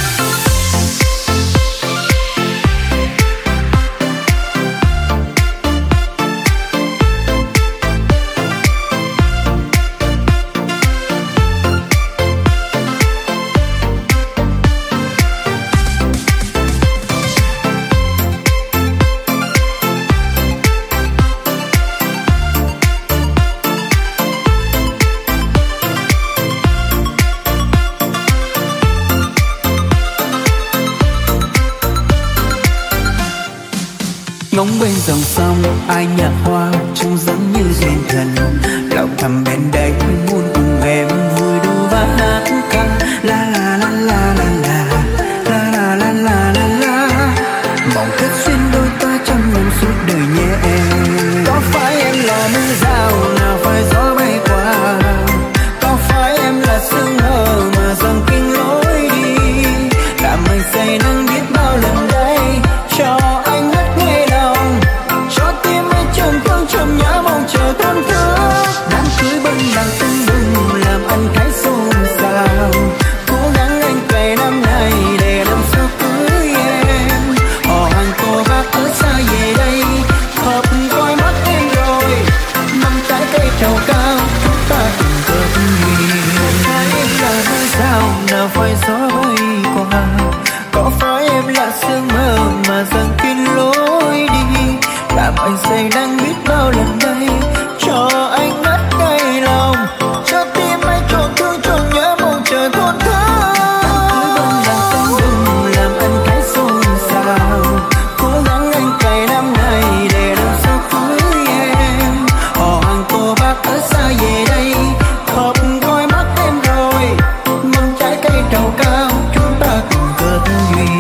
Ngóng bên dòng sông ai nhạc hoa trông giống như thiên thần, lòng thầm bên đây muốn cùng em vui đùa và hát ca la la la la la la la la la la la. Mong kết duyên đôi ta trong lòng suốt đời nhé em. Có phải em là mưa rào nào phải gió bay qua, có phải em là sương mơ mà dần kinh lối đi, làm anh say nắng biết bao lần đây, cho anh ngất ngây lòng, cho tim anh trầm thương trầm nhớ mong chờ con thơ. Đám cưới bên đàn tưng bừng làm anh thấy xôn xao, cố gắng anh cày năm nay để làm sao cưới em. Họ hàng cô bác ở xa về đây hợp coi mắt em rồi, nắm trái cây trầu cao chúng ta cùng cơn duyên. Phải em là ngôi sao nào phải gió bay qua, có phải em là sương mơ mà dần kín lối đi, làm anh say đang biết bao lần đây cho anh ngất ngây lòng, cho tim anh trộn thương trộn nhớ mong chờ con thơ. Làm anh thấy xôn xao, cố gắng anh cày năm nay để làm sao cưới em. Họ hàng cô bác ở xa về đây hợp coi mắt em rồi, mong trái cây trầu cao chúng ta cùng kết duyên.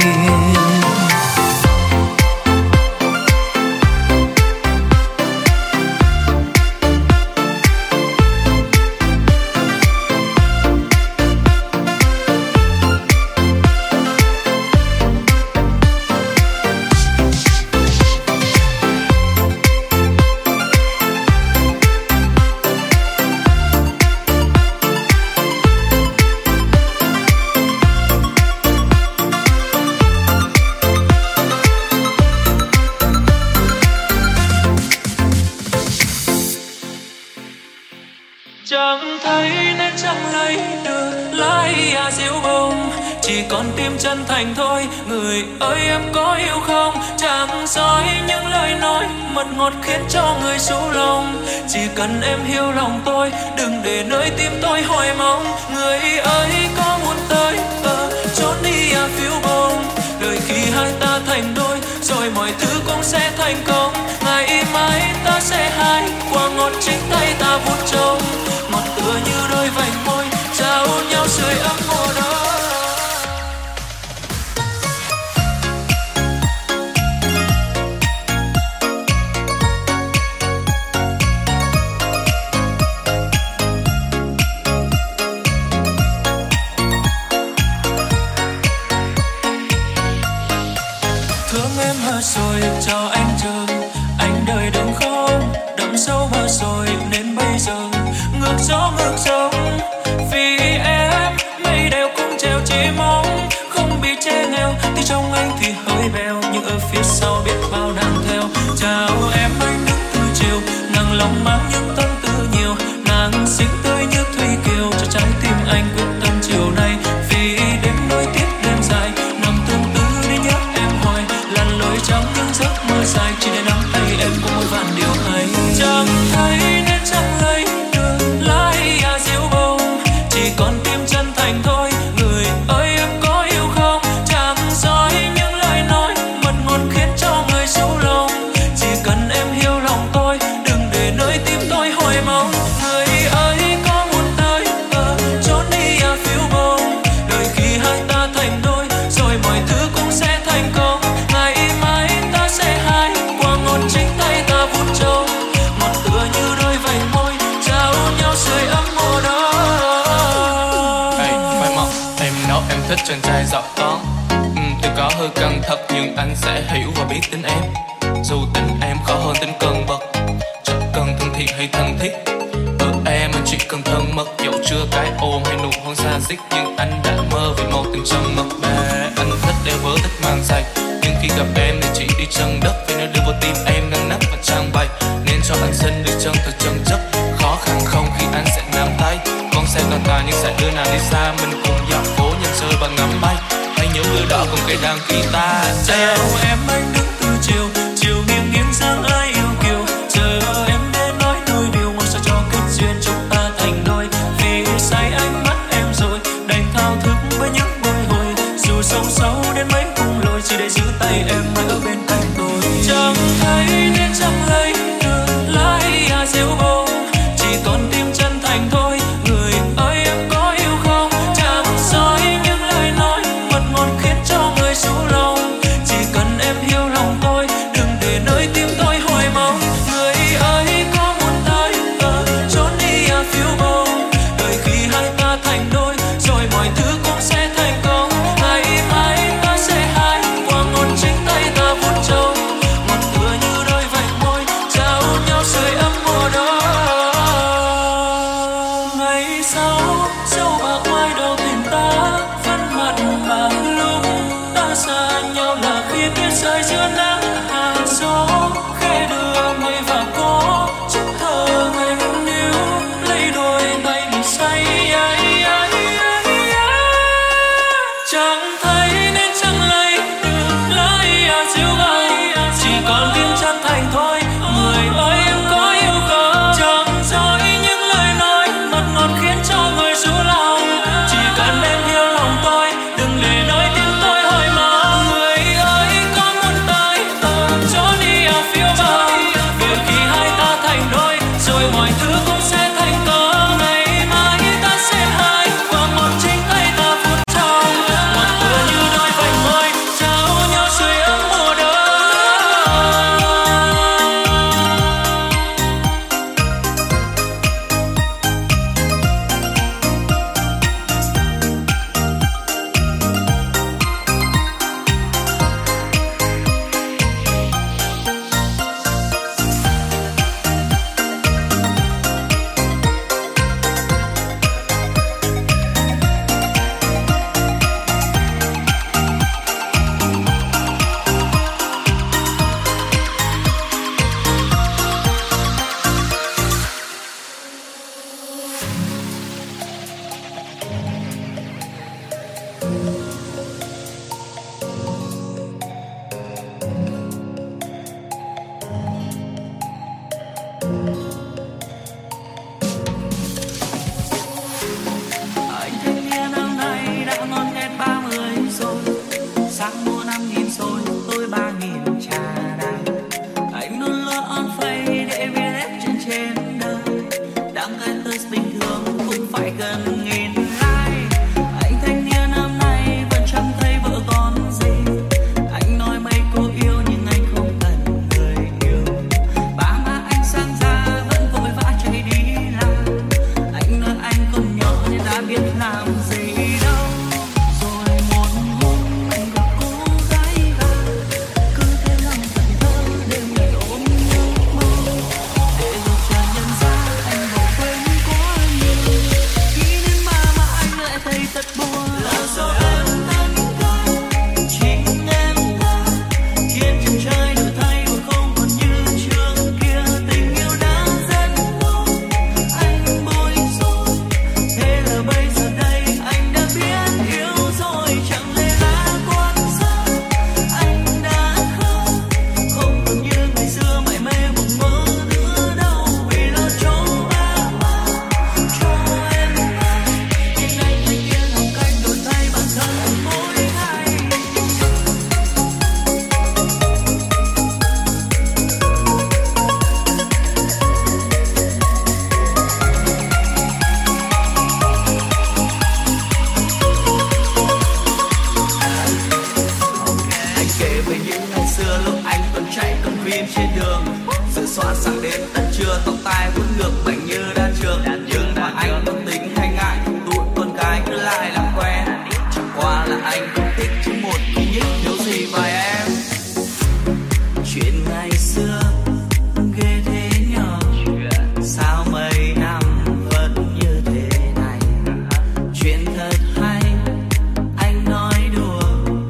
Chẳng thấy nên chẳng lấy được lái à diệu bông, chỉ còn tim chân thành thôi. Người ơi em có yêu không? Chẳng dối những lời nói mật ngọt khiến cho người xúc lòng. Chỉ cần em hiểu lòng tôi, đừng để nơi tim tôi hoài mong. Người ơi có muốn tới ờ, trốn đi à phiêu bông, đợi khi hai ta thành đôi rồi mọi thứ cũng sẽ thành công. Ngày mai ta sẽ hai qua ngọt chính tay ta vuốt trông, ngọt tựa như đôi vành môi trao nhau sưởi ấm mùa đông. Thương em hết rồi cho anh chờ, anh đợi đừng không đậm sâu mơ rồi nên bây giờ ngược gió ngược dòng. Vì em mây đều cũng treo chỉ mong không bị che nghèo, thì trong anh thì hơi bèo nhưng ở phía sau biết bao đang theo. Chào em anh đứng từ chiều, nàng lòng mang những tâm tư nhiều, nàng xinh tươi như thủy kiều cho trái tim anh quyết tâm chiều nay. Vì đêm nối tiếp đêm dài nằm tương tư để nhớ em hoài, lặn lội trong những giấc mơ dài chỉ để nắm tay em cùng một vạn điều hay. Chẳng thấy nên chẳng lấy được lái à diệu bông, chỉ còn tim chân thành thôi. Người ơi em có yêu không? Chẳng dối những lời nói mật ngọt khiến cho người xấu lòng. Chỉ cần em hiểu lòng tôi, đừng để nơi tim tôi hoài mong. Người ơi có muốn tới ờ, trốn đi à phiêu bông, đợi khi hai ta thành đôi rồi mọi thứ cũng sẽ thành công. Ngày mai ta sẽ hai qua ngọt chính tay ta vuốt trông, ngọt tựa như đôi vành môi trao nhau sưởi ấm mùa đông. Hey, phải mong em nói em thích chàng trai giỏi toán. Ừ, tuy có hơi căng thật nhưng anh sẽ hiểu và biết tính em. Dù tính em khó hơn tính cân bậc, chẳng cần thân thiện hay thân thiết. Ở em anh chỉ cần thân mật, dẫu chưa cái ôm hay nụ hôn xa xích, nhưng anh đã mơ vì một tình chân mật. Mà anh thích đeo vớ thích mang giày, nhưng khi gặp em thì chỉ đi chân đất. Vì nơi đưa vào tim em ngăn nắp và trang bày, nên cho anh xin được chân thật chân chất. Khó khăn không khi anh sẽ nắm tay, con xe toàn tàn nhưng sẽ đưa nàng đi xa. Mình cùng dạo phố nhìn rơi và ngắm bay, hãy nhớ mưa đỏ cùng cây đàn guitar. Chào em anh đứng từ chiều, chiều nghiêng nghiêng dáng ai yêu kiều. Chờ em đến nói đôi điều, mong sao cho kết duyên chúng ta thành đôi. Vì say ánh mắt em rồi, đành thao thức với những bồi hồi. Dù sông sâu đến mấy cung lội, chỉ để giữ tay em mãi ở bên cạnh tôi. Chẳng thấy nên chẳng lấy được lái à diệu bông, chỉ còn tim chân thành thôi. Người ơi em có yêu không? Chẳng dối những lời nói mật ngọt khiến cho người xấu lòng. Chỉ cần em hiểu lòng tôi, đừng để nơi tim tôi hoài mong. Người ơi có muốn tới ờ, trốn đi à phiêu bông, đợi khi hai ta thành đôi rồi mọi thứ cũng sẽ thành công. Ngày mai ta sẽ hai qua ngọt chính tay ta vuốt sáng mua năm nghìn xôi tôi ba nghìn trà đá. Anh luôn luôn on face để viết hết chuyện trên đời. Đang cái tôi bình thường cũng phải gần nghìn like. Anh thanh niên năm nay vẫn chẳng thấy vợ con gì. Anh nói mấy cô yêu nhưng anh không cần người yêu. Ba má anh sang ra vẫn vội vã chạy đi làm. Anh nói anh còn nhỏ nên đã biết làm gì đâu. Rồi một hôm anh gặp cô gái gà, cứ thế lòng thẫn thơ đêm ngày ôm nhau mơ. Để rồi chợt nhận ra anh bỏ quên quá nhiều. Nghĩ đến ba mà anh lại thấy thật buồn. Là do em thân cay, chính em là khiến chân trời đổi thay và không còn như trước kia. Tình yêu đã rất lâu, anh bối rối. Thế là bây giờ đây anh đã biết yêu rồi. Chẳng lẽ là quan sát anh đã khờ, không còn như ngày xưa mải mê mộng mơ nữa đâu. Vì lo cho ba má, cho em mà, nhưng anh thấy kia lòng cách đổi thay bản thân mỗi ngày. Anh kể về những ngày xưa lúc anh còn chạy công viên trên đường. Sự xóa sáng đến tận trưa, tóc tai vuốt ngược bệnh như đan trường. Nhưng mà anh không tính hay ngại, tụi con gái cứ lại làm quen. Chẳng qua là anh không thích chứ một duy nhất thiếu gì vài em. Chuyện ngày xưa ghê thế nhờ, sao mấy năm vẫn như thế này. Chuyện thật hay anh nói đùa,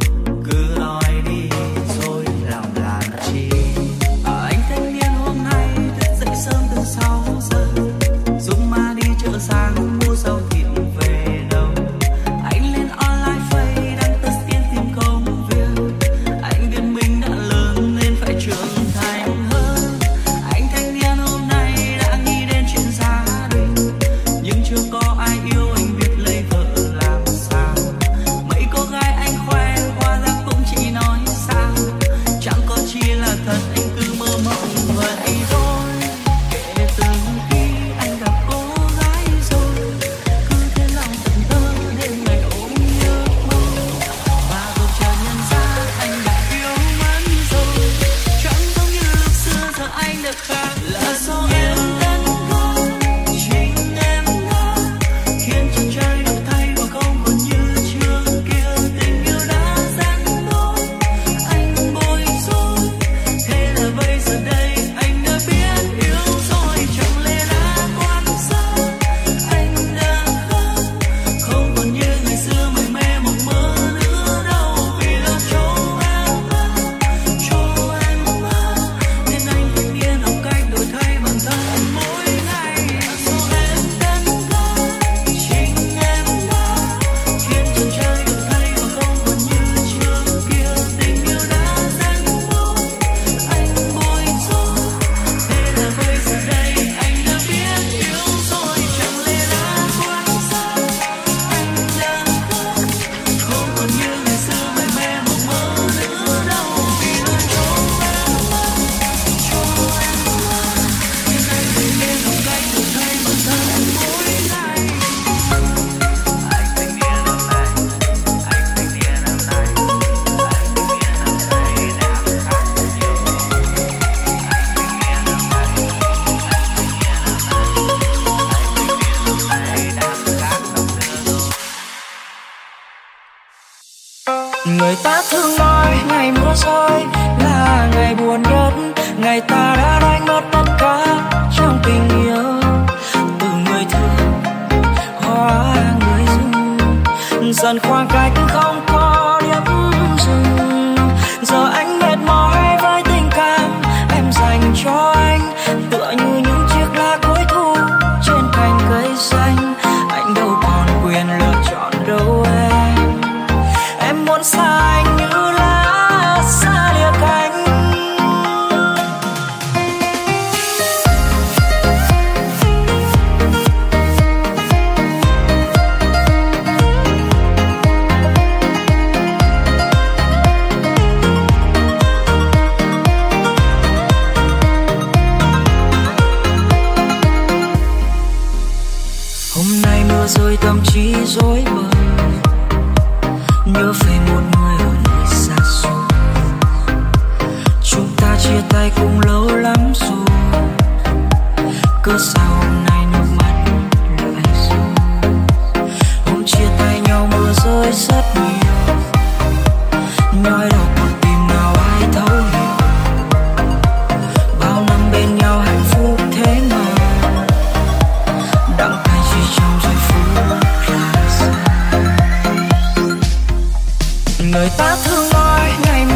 cứ nói đi rồi lòng làm chi. À, anh thanh niên hôm nay thức dậy sớm từ sáu giờ, giúp má đi chợ sáng mua rau thịt về đâu. Anh lên online face đăng test tiên tìm công việc. Anh biết mình đã lớn nên phải trưởng thành hơn. Anh thanh niên hôm nay đã nghĩ đến chuyện gia đình, nhưng chưa có ai yêu anh biết lấy vợ làm sao. Mấy cô gái anh khoe qua ra cũng chỉ nói sao, chẳng có chi là thật anh cứ mơ mộng vậy thôi. Kể từ khi anh gặp cô gái rồi, cứ thế lòng thẫn thơ đêm ngày ôm nhớ mơ. Và rồi chợt nhận ra anh đã yêu mất rồi, chẳng giống như lúc xưa giờ anh được khác. Là do em đơn côi, chính em là khiến chân trời đổi thay và không còn như trước kia. Tình yêu đã rất lâu, anh bối rối. Thế là bây giờ đây anh đã biết yêu rồi. Chẳng lẽ là quan sát anh đã khờ, không còn như ngày xưa mải mê mộng mơ nữa đâu. Vì lo cho em mà, cho em mà, nên anh thanh niên học cách đổi thay bản thân mỗi ngày. Do em đơn côi, chính em là khiến chân trời đổi thay và không còn như trước kia. Tình yêu đã rất lâu, anh bối rối. Thế là bây giờ đây anh đã biết yêu rồi. Chẳng lẽ là quan sát anh đã khờ, không còn như ngày xưa mải mê mộng mơ nữa đâu. Vì lo cho em mà, cho em mà, nên anh thanh niên học cách đổi thay bản thân mỗi ngày. Anh thanh niên năm nay, anh thanh niên năm nay, anh thanh niên năm nay đã khác nhiều. Người ta thường nói ngày mưa rơi là ngày buồn nhất. Ngày ta đã đánh mất tất cả trong tình yêu. Từ người thương hóa người dưng, dần khoảng cách không có điểm dừng. Giờ anh mệt mỏi với tình cảm em dành cho anh, tựa như những chiếc lá cuối thu trên cành cây xanh. Anh đâu còn quyền lựa chọn đâu em. Em muốn xa anh như lá xa lìa cánh.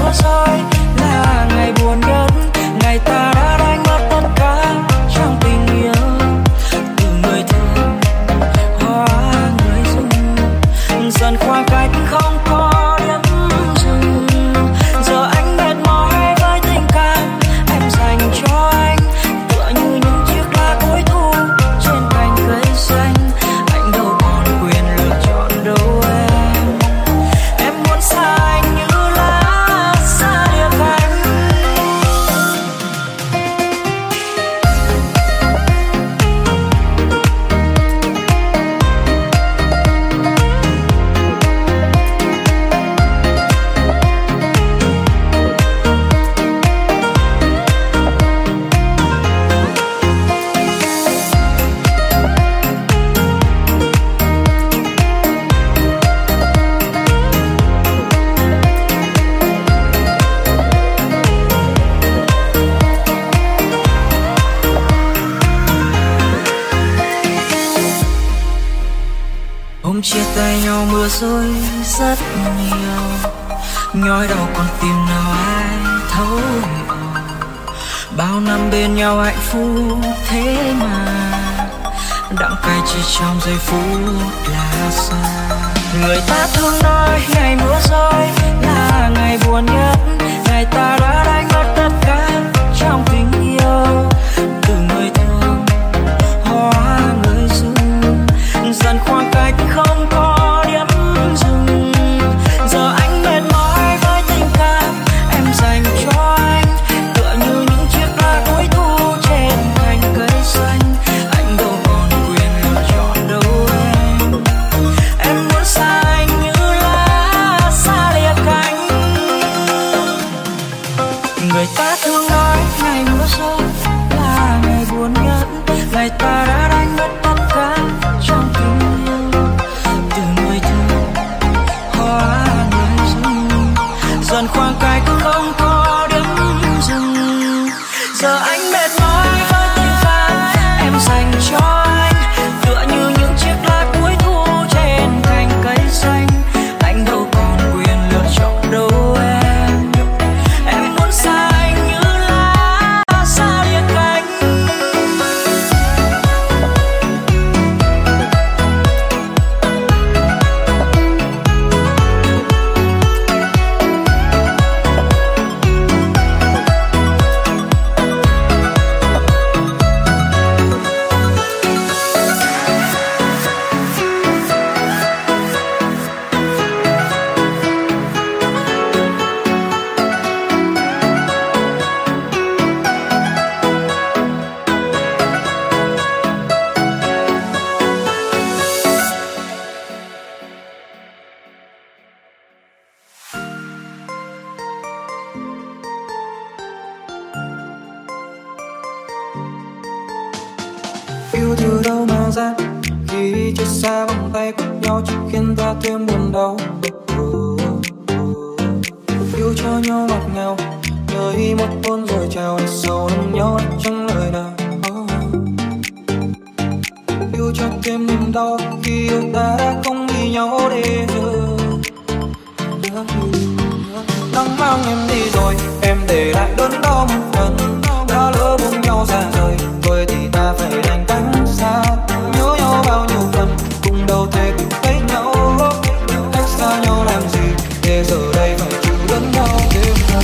mưa rơi là ngày buồn nhất, ngày ta đã đánh mất tất cả trong tình yêu. Từ người thương hóa người dưng, dần khoảng cách không có điểm dừng. Giờ anh mệt mỏi với tình cảm em dành cho anh, tựa như những chiếc lá cuối thu trên cành cây xanh. Anh đâu còn quyền lựa chọn đâu em. Em muốn xa anh như lá xa địa cánh. Hôm chia tay nhau mưa rơi rất nhiều, nhói đau con tim nào ai thấu hiểu. Bao năm bên nhau hạnh phúc thế mà đắng cay chỉ trong giây phút là xa. Người ta thường nói ngày mưa rơi là ngày buồn nhất, ngày ta đã đánh mất tất cả trong tình yêu. Từ người thương hóa người dưng, dần khoảng cách không có điểm dừng. Giờ anh mệt mỏi với tình cảm em dành cho anh, tựa như những chiếc lá cuối thu trên cành cây xanh. Anh đâu còn quyền lựa chọn đâu em. Em muốn xa anh như lá xa lìa cánh. Người ta thường nói ngày mưa rơi là ngày buồn nhất, ngày ta đã đánh mất tất cả trong tình yêu. Từ người thương hóa người dưng, dần khoảng cách không có điểm dừng. Giờ anh mệt mỏi với tình cảm em dành cho anh, tựa như những chiếc lá cuối thu trên cành cây xanh. Anh đâu còn quyền lựa chọn đâu em. Em muốn xa anh như lá xa địa cánh. Yêu từ đâu mà ra khi chia xa vòng tay của nhau chỉ khiến ta thêm buồn đau. Yêu cho nhau ngọt ngào, nơi một hôn rồi chào để sâu hơn nhau trong lời nào. Yêu cho thêm niềm đau khi yêu ta đã không vì nhau để giờ. Nắng mang em đi rồi, em để lại đớn đau một phần. Đã lỡ buông nhau ra rời, thôi thì ta phải đành cách xa. Nhớ nhau bao nhiêu lần, cùng đâu thể tìm thấy nhau. Cách xa nhau làm gì, để giờ đây phải chịu đớn đau thêm lần.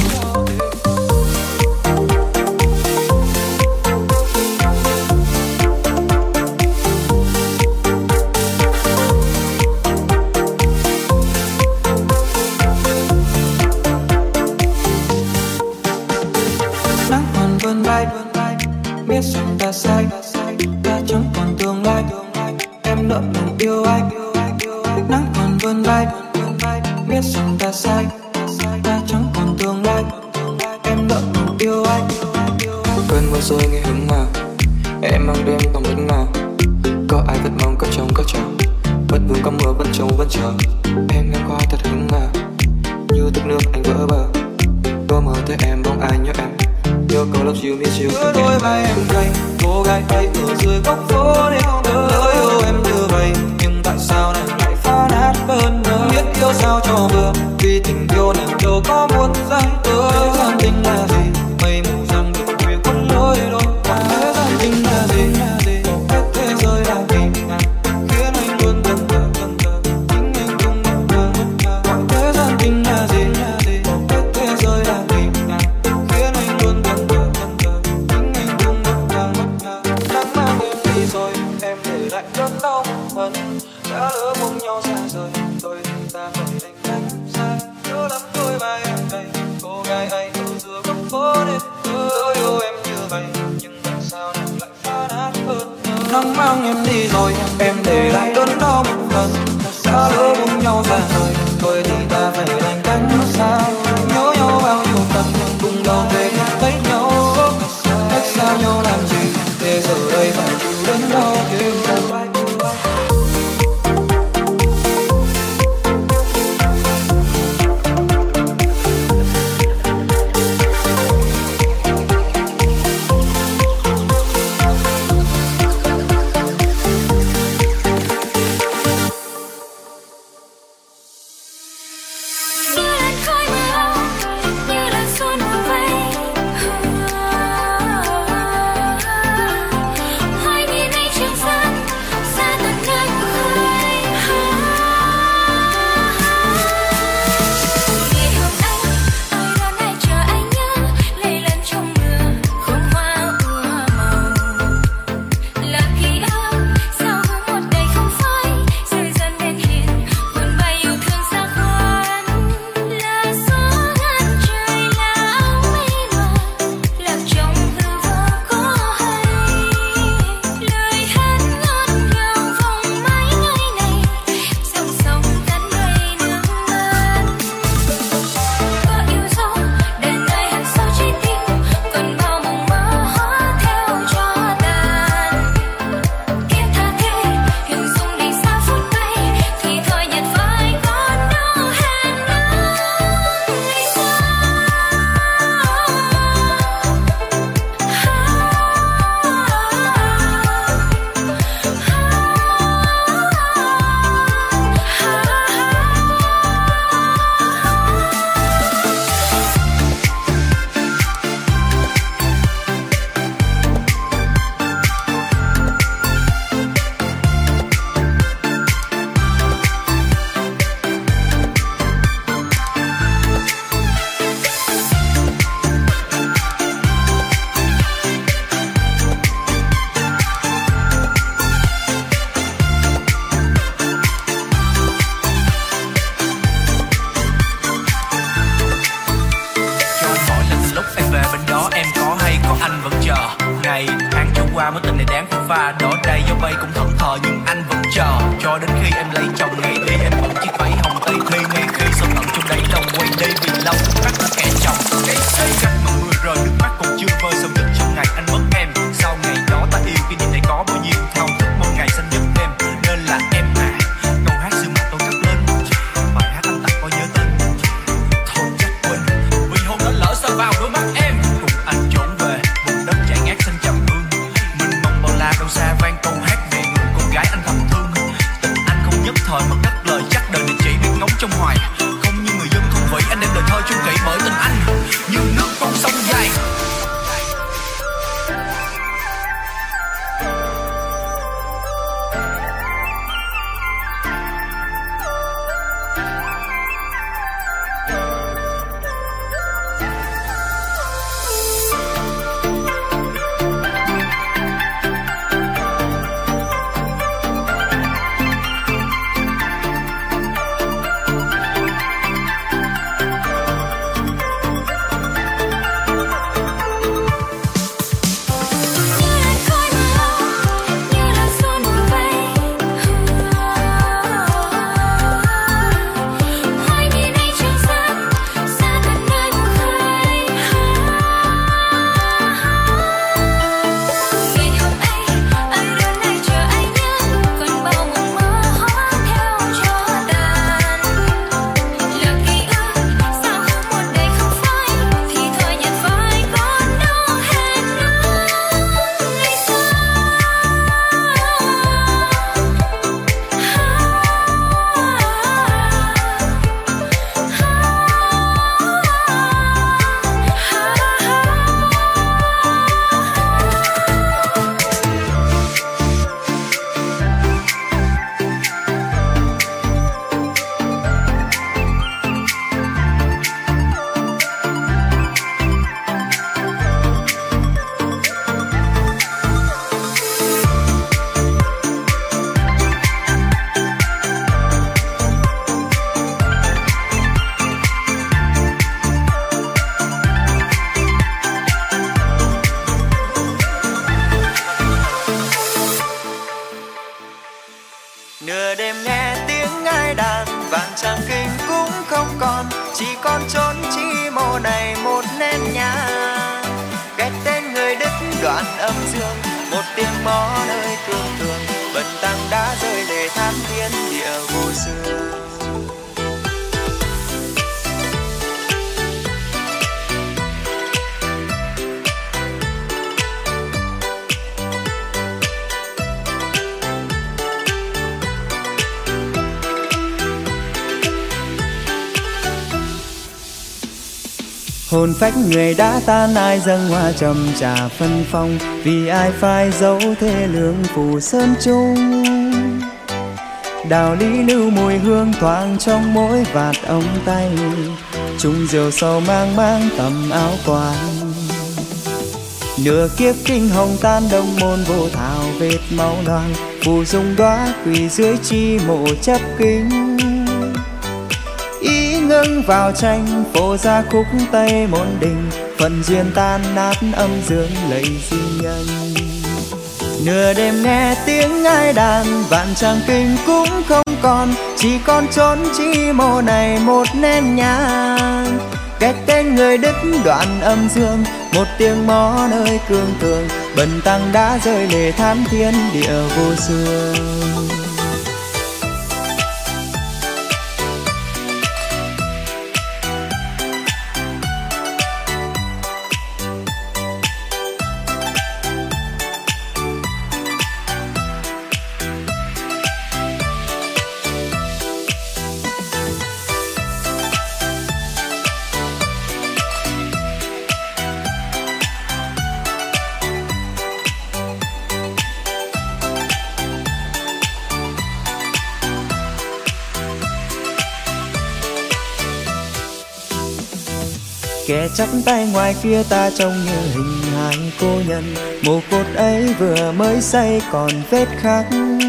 Nắng còn vươn vai, biết rằng ta sai, ta chẳng còn tương lai. Em nợ lòng yêu anh, nắng còn vươn vai, biết rằng ta sai, ta chẳng còn tương lai. Em nợ lòng yêu anh. Cơn mưa rơi nghe hứng mà em mang đêm bằng bên nào. Có ai vẫn mong có trông có chờ, vẫn vương có mưa vẫn trông vẫn chờ. Em ngang qua thật hứng mà như tức nước anh vỡ bờ. Có mơ thấy em bóng ai nhớ em, nhớ câu love you miss you. Nhớ đôi vai em gầy, cô gái ấy ở dưới góc phố đêm. Lỡ yêu em như vậy, nhưng tại sao nàng lại phá nát cơn mơ. Biết yêu sao cho vừa, vì tình yêu nàng đâu có có muốn dáng tươi. Thế gian tình là gì? Mây mù rằng từng khuya cuốn lối đôi. Thế gian tình là gì? Hết thế giới là vì khiến anh luôn cần thờ cần thờ chính anh không mất thờ. Thế gian tình là gì? Hết thế giới là vì khiến anh luôn cần thờ cần thờ chính anh không mất thờ mất thờ. Nắng mang em đi rồi em để lại cơn đau phần đã lỡ mong nhau xa rời. Tôi thì ta phải đánh cách xa. Nhớ lắm đôi vai em đây cô gái ấy từ giữa góc phố đến tôi yêu em như vậy nhưng tại sao nàng lại phá nát hơn. Nắng mang em đi rồi em để lại đớn đau một phần đã lỡ mong nhau xa rời. Tôi thì ta phải đánh cách xa. Nhớ nhau bao nhiêu lần cùng đón về thấy nhau cách xa nhau làm gì để giờ đây phải chịu đớn đau kêu vai. Mối tình này đáng phũ pha đỏ đầy dấu bay cũng thẫn thờ nhưng anh vẫn chờ cho đến khi em lấy chồng. Ngày đi em vẫn chiếc váy hồng tây thuê ngay khi sâu tận trong đáy lòng quay đây vì lâu mắt là kẻ chồng. Cái xây gạch mà mưa rơi nước mắt còn chưa vơi sầu nhất trong ngày anh mất em. Sau ngày đó ta yêu kỷ niệm này có bao nhiêu thao thức một ngày xanh nhất đêm nên là em à. Câu hát xưa mà tôi cất lên bài hát anh tặng có nhớ tên thôi chắc quên vì hôm đó lỡ sao vào đôi mắt em cùng anh trốn về vùng đất chạy ngát xanh trầm hương. Đâu xa vang câu hát về người cô gái anh thầm thương. Tình anh không nhất thời mà cất lời chắc đời này chỉ biết ngóng trong hoài. Không như người dân không vĩ anh đem lời thơ chung kỹ bởi tình này một nén nhang, ghét tên người đứt đoạn âm dương, một tiếng mõ nơi tương thường, bần tăng đã rơi lệ than thiên địa vô xưa. Hồn phách người đã tan, ai dâng hoa trầm trà phân phong, vì ai phai dấu thế lương phủ sơn trung. Đào lý lưu mùi hương thoảng trong mỗi vạt ống tay, chung diều sầu mang mang tầm áo quan. Nửa kiếp kinh hồng tan, đông môn vô thảo vết máu loang, phù dung đóa quỳ dưới chi mộ chấp kính. Ý ngưng vào tranh phô ra khúc tây môn đình, phần duyên tan nát âm dương lệ di nhân. Nửa đêm nghe tiếng ai đàn, vạn tràng kinh cũng không còn, chỉ còn trốn chi mộ này một nén nhang. Ghét tên người đứt đoạn âm dương, một tiếng mõ nơi cương thường, bần tăng đã rơi lệ than thiên địa vô xưa. Kẻ chắp tay ngoài kia ta trông như hình hài cô nhân, mồ cốt ấy vừa mới xây còn vết khắc.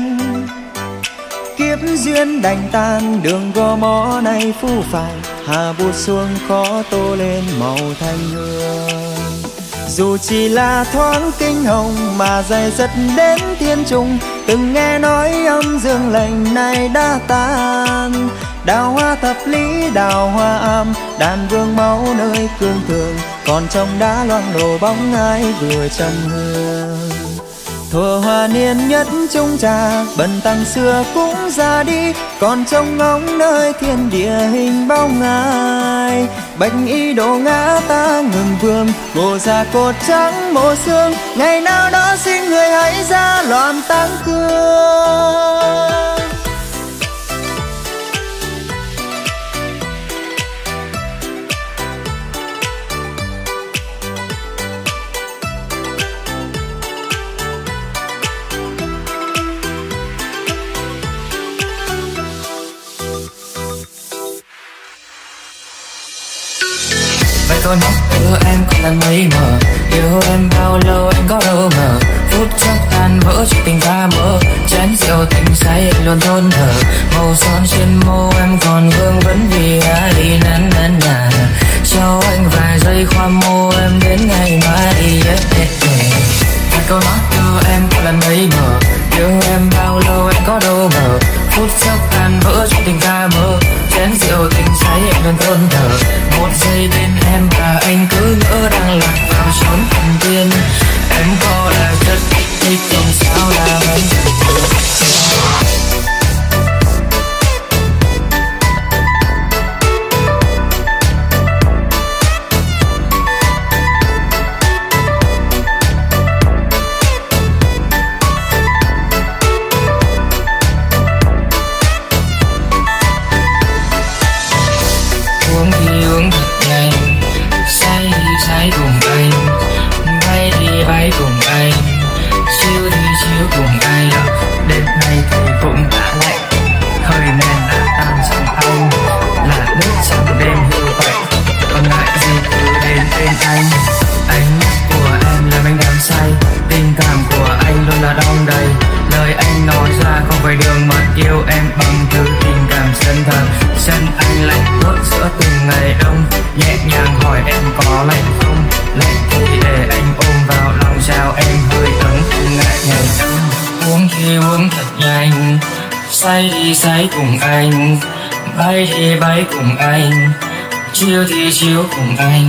Kiếp duyên đành tan, đường gò mõ này phũ phàng, hà bút xuống khó tô lên màu thanh hương. Dù chỉ là thoáng kinh hồng mà dày dứt đến thiên trung, từng nghe nói âm dương lệnh này đã tan. Đào hoa thập lý đào hoa am, đàn vương máu nơi cương thường, còn trong đá loang lổ bóng ai vừa trầm hương. Thuở hoa niên nhất chung trà, bần tăng xưa cũng ra đi, còn trông ngóng nơi thiên địa hình bóng ai. Bạch y đồ ngã ta ngừng vương, bộ già cột trắng mộ xương, ngày nào đó xin người hãy ra loạn tang cương. Con mắt của em còn là mây mờ, yêu em bao lâu anh có đâu ngờ, phút chốc tan vỡ chuyện tình ta mơ, chén rượu tình say luôn thôn thờ, màu son trên môi em còn vương vấn vì ai đi nắn nắn nhà, cho anh vài giây khoa môi em đến ngày mai. Yeah, yeah, yeah. Hai câu nói của em còn là mây mờ, yêu em bao lâu anh có đâu ngờ, phút chốc tan vỡ chuyện tình ta mơ, chén rượu tình say luôn thôn thờ, một giây bên em và anh cứ ngỡ đang lạc vào chốn thần tiên. Em có là rất thích không sao làm anh uống thì uống thật nhanh, say thì say cùng anh, bay thì bay cùng anh, chill thì chill cùng anh. Đêm nay thì cũng đã lạnh, hơi men đã tan trong anh, là nước trong đêm hưu vậy, còn lại gì cứ đến bên anh. Ánh mắt của em làm anh đắm say, tình cảm của anh luôn là đong đầy, lời anh nói ra không phải đường mà yêu em bằng thứ tình cảm chân thật. Chân anh lạnh buốt giữa từng ngày đông, nhẹ nhàng hỏi em có lạnh không, lạnh thì để anh ôm vào lòng trao em hơi ấm không ngại ngày đông. Uống thì uống thật nhanh, say thì say cùng anh, bay thì bay cùng anh, chiều thì chiều cùng anh.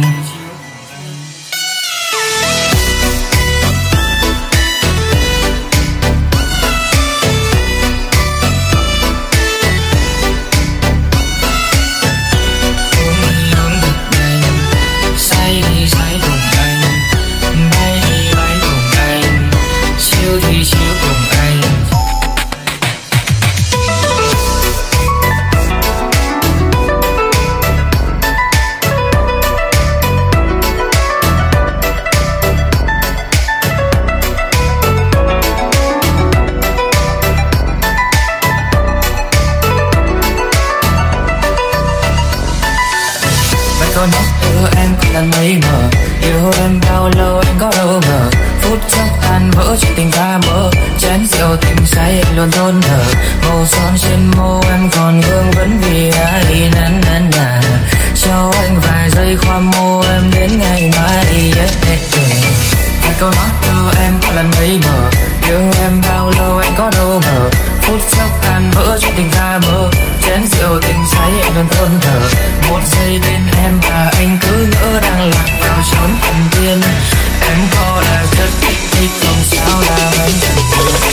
Con mắt yêu em cứ lần mấy mờ, yêu em bao lâu anh có đâu ngờ, phút chốc tan vỡ chuyện tình ta mơ, chén rượu tình say anh luôn thôn thờ, màu son trên môi em còn vương vấn vì ai năn năn nà, cho anh vài giây khoa môi em đến ngày mai. Yeah, yeah, yeah. Hai câu nói yêu em cứ lần mấy mờ, yêu em bao lâu anh có đâu ngờ, phút chốc tan vỡ chuyện tình ta mơ, chén rượu tình say anh luôn thôn thờ, một giây bên em và anh cứ ngỡ đang lạc vào chốn thần tiên. Em có là rất thích thích không sao là anh chẳng được.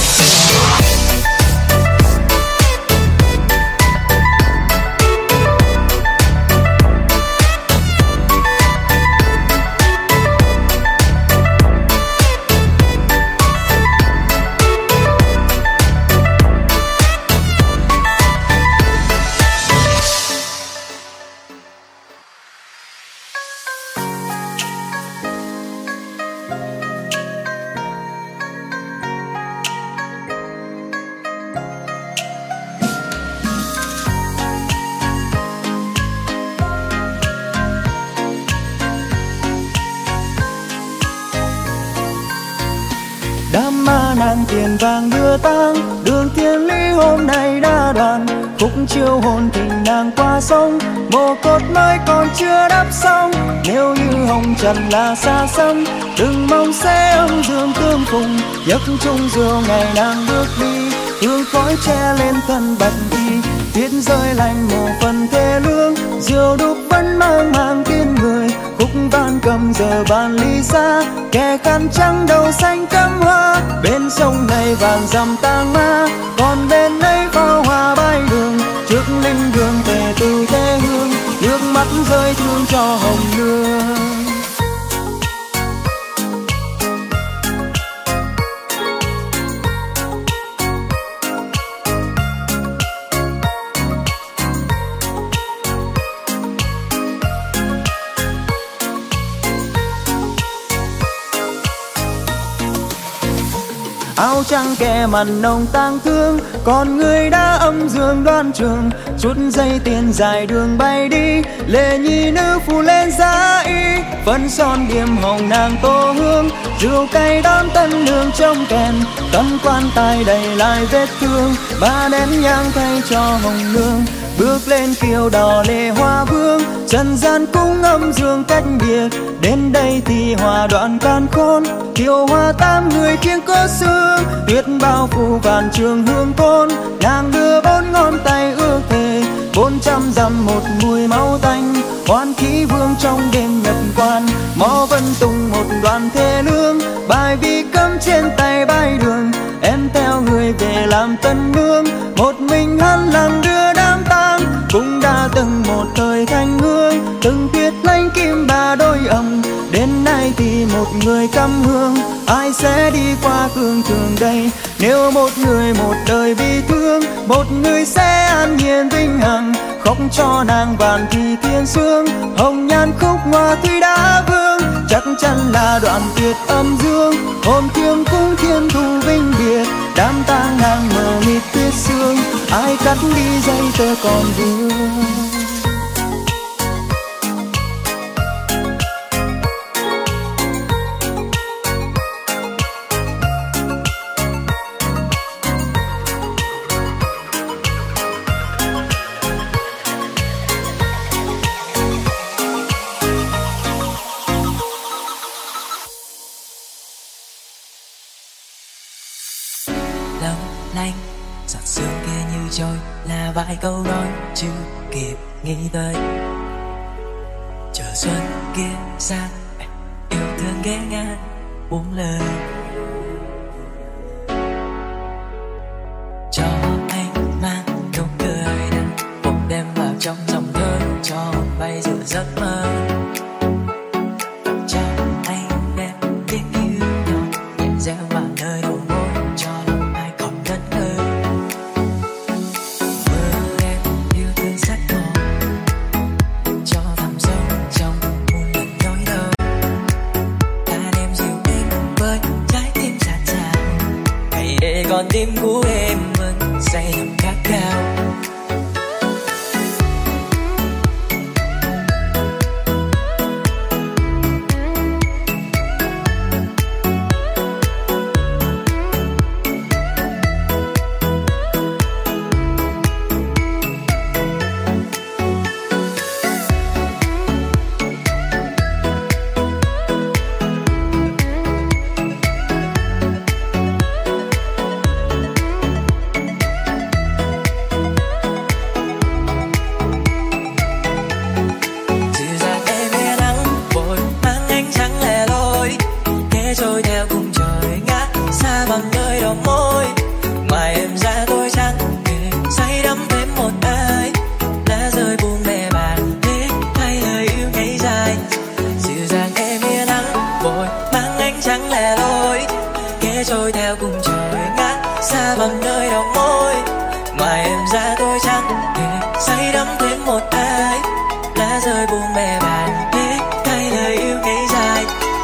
Đám ma nàng tiền vàng đưa tang, đường thiên lý hôm nay đã đoạn, khúc chiêu hồn tình nàng qua sông, mồ cột mới còn chưa đắp xong. Nếu như hồng trần là xa xăm, đừng mong sẽ âm dương tương phùng, giấc chung rượu ngày nàng bước đi, hương khói che lên thân bạch y, tuyết rơi lạnh một phần thê lương, rượu đục vẫn mang mang tiếng người, khúc van cầm giờ bàn ly xa, kẻ khăn trắng đầu xanh cắm hoa, bên sông này vàng dằm tang ma, còn bên ấy pháo hoa bay đường, trước linh đường về từ thế hương, nước mắt rơi thương cho hồng nương. Áo trắng kẻ mặt nồng tang thương, còn người đã âm dương đoan trường, chút giây tiền dài đường bay đi, lệ nhi nữ phủ lên giá y, phấn son điểm hồng nàng tô hương, rượu cay đón tân nương trong kèn, tân quan tài đầy lại vết thương, ba nén nhang thay cho hồng nương, bước lên kiều đỏ lệ hoa vương, trần gian cung âm dương cách biệt, đến đây thì hòa đoạn can khôn, kiều hoa tam người kiêng có xương, tuyết bao phủ vạn trường hương thôn, nàng đưa bốn ngón tay ước thề, bốn trăm dặm một mùi máu tanh, oan khí vương trong đêm nhập quan, mõ vân tùng một đoàn thê lương, bài vi cấm trên tay bay đường, em theo người về làm tân nương, một mình hắn làng đưa đám tang, cũng đã từng một thời thanh hương, từng tuyết lanh kim bà đôi ầm, đến nay thì một người căm hương, ai sẽ đi qua cương thường đây, nếu một người một đời bi thương, một người sẽ an nhiên vinh hằng, khóc cho nàng vạn thì thiên sương, hồng nhan khúc hoa tuy đã vương, chắc chắn là đoạn tuyệt âm dương, hồn thiêng cũng thiên thu vinh biệt, đám tang nàng mờ mịt tuyết sương, ai cắt đi dây tơ còn vương. Lâu lanh giọt sương kia như trôi, là vài câu nói chưa kịp nghĩ tới, chờ xuân kia sang, yêu thương ghé ngang buông lời cho anh mang nụ cười nắng bỗng đêm vào trong dòng thơ cho bay giữa giấc mơ. Cho anh đem biết yêu nhau nhẹ gieo vào nơi đầu môi cho lòng ai còn ngẩn ngơ. Mơ em yêu thương sắc màu cho thẳm sâu trong muôn lần nhói đau. Ta đêm dịu êm với trái tim dạt dào, hãy để con tim của em vẫn say đắm khát khao. Trôi theo cùng trời ngát xa bằng nơi đầu môi, ngoài em ra tôi chẳng hề say đắm thêm một ai. Lá rơi buông bè bàng thế thay lời yêu ngây dài, dịu dàng em yên nắng vội mang ánh trắng lẻ loi. Ghé trôi theo cùng trời ngát xa bằng nơi đầu môi, ngoài em ra tôi chẳng hề say đắm thêm một ai. Lá rơi buông bè bàng thế thay lời yêu ngây dài.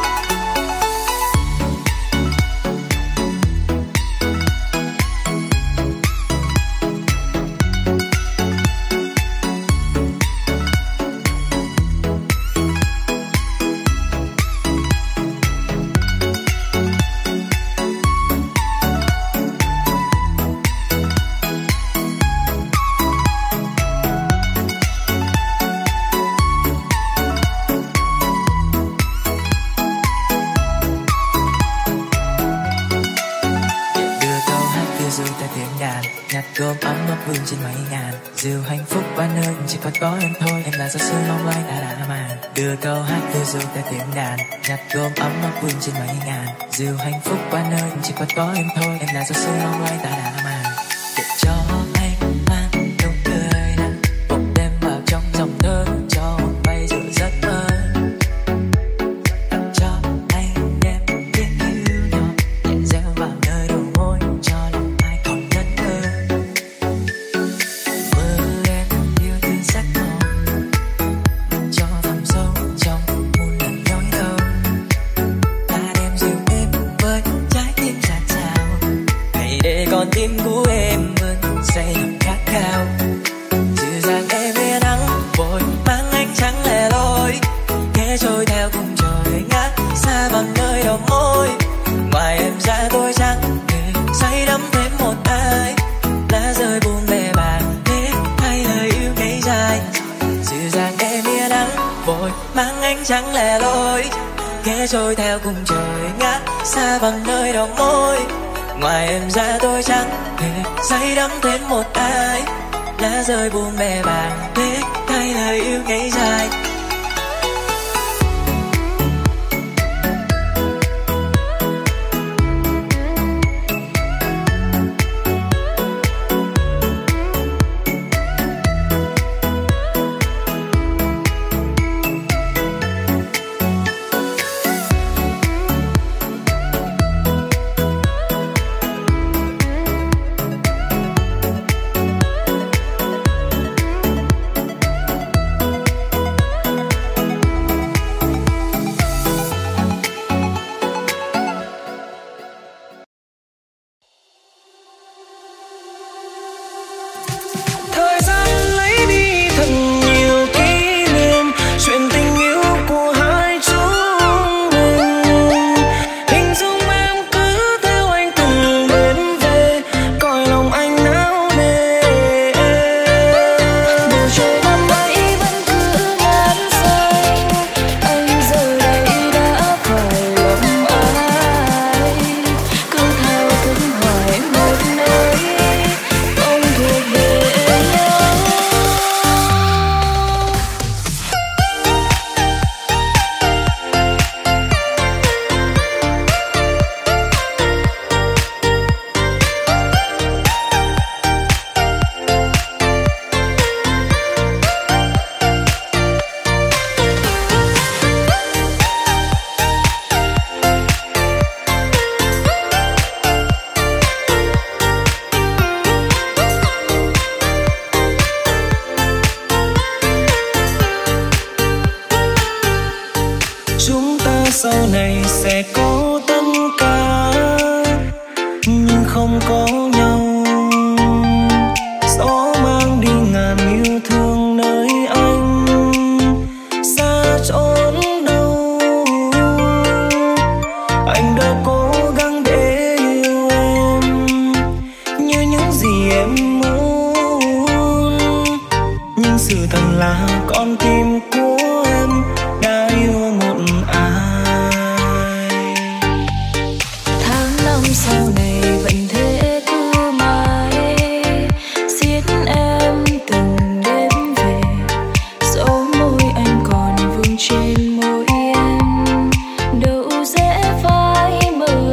Nhặt gom ấm ấp vương trên mấy ngàn, dìu hạnh phúc qua nơi chỉ còn có em thôi. Em là giọt sương long lanh đã đã màn, đưa câu hát đưa ru ta tiếng đàn. Nhặt gom ấm ấp vương trên mấy ngàn, dìu hạnh phúc qua nơi chỉ còn có em thôi. Em là giọt sương long lanh đã đã màn, để cho anh mang nụ cười nắng bỗng đêm vào trong dòng thơ cho bay giữa giấc mơ. Cho anh đem biết yêu nhau nhẹ gieo vào nơi đầu môi cho lòng ai còn ngẩn ngơ. Mơ em yêu thương sắc màu cho thẳm sâu trong muôn lần nhói đau. Ta đem dịu êm với trái tim dạt dào, hãy để con tim của em vẫn say đắm khát khao. Dịu dàng em yên nắng vội mang ánh trắng lẻ loi, ghé trôi theo cùng trời ngát xa bằng nơi đầu môi, ngoài em ra tôi chẳng hề say đắm thêm một ai. Lá rơi buông bè bàng thế thay lời yêu ngây dài, dịu dàng em yên nắng vội mang ánh trắng lẻ loi, ghé trôi theo cùng trời ngát xa bằng nơi đầu môi, ngoài em ra tôi chẳng hề say đắm thêm một ai. Lá rơi buông bè bàng thế thay lời yêu ngây dài. sau này sẽ có tất cả nhưng không có nhau. Gió mang đi ngàn yêu thương nơi anh xa chốn đâu. Anh đã cố gắng để yêu em như những gì em muốn, nhưng sự thật là con tim của em đã yêu một ai. Tháng năm sau này vẫn thế cứ mãi xiết em từng đêm về, dấu môi anh còn vương trên môi em đâu dễ phai mờ.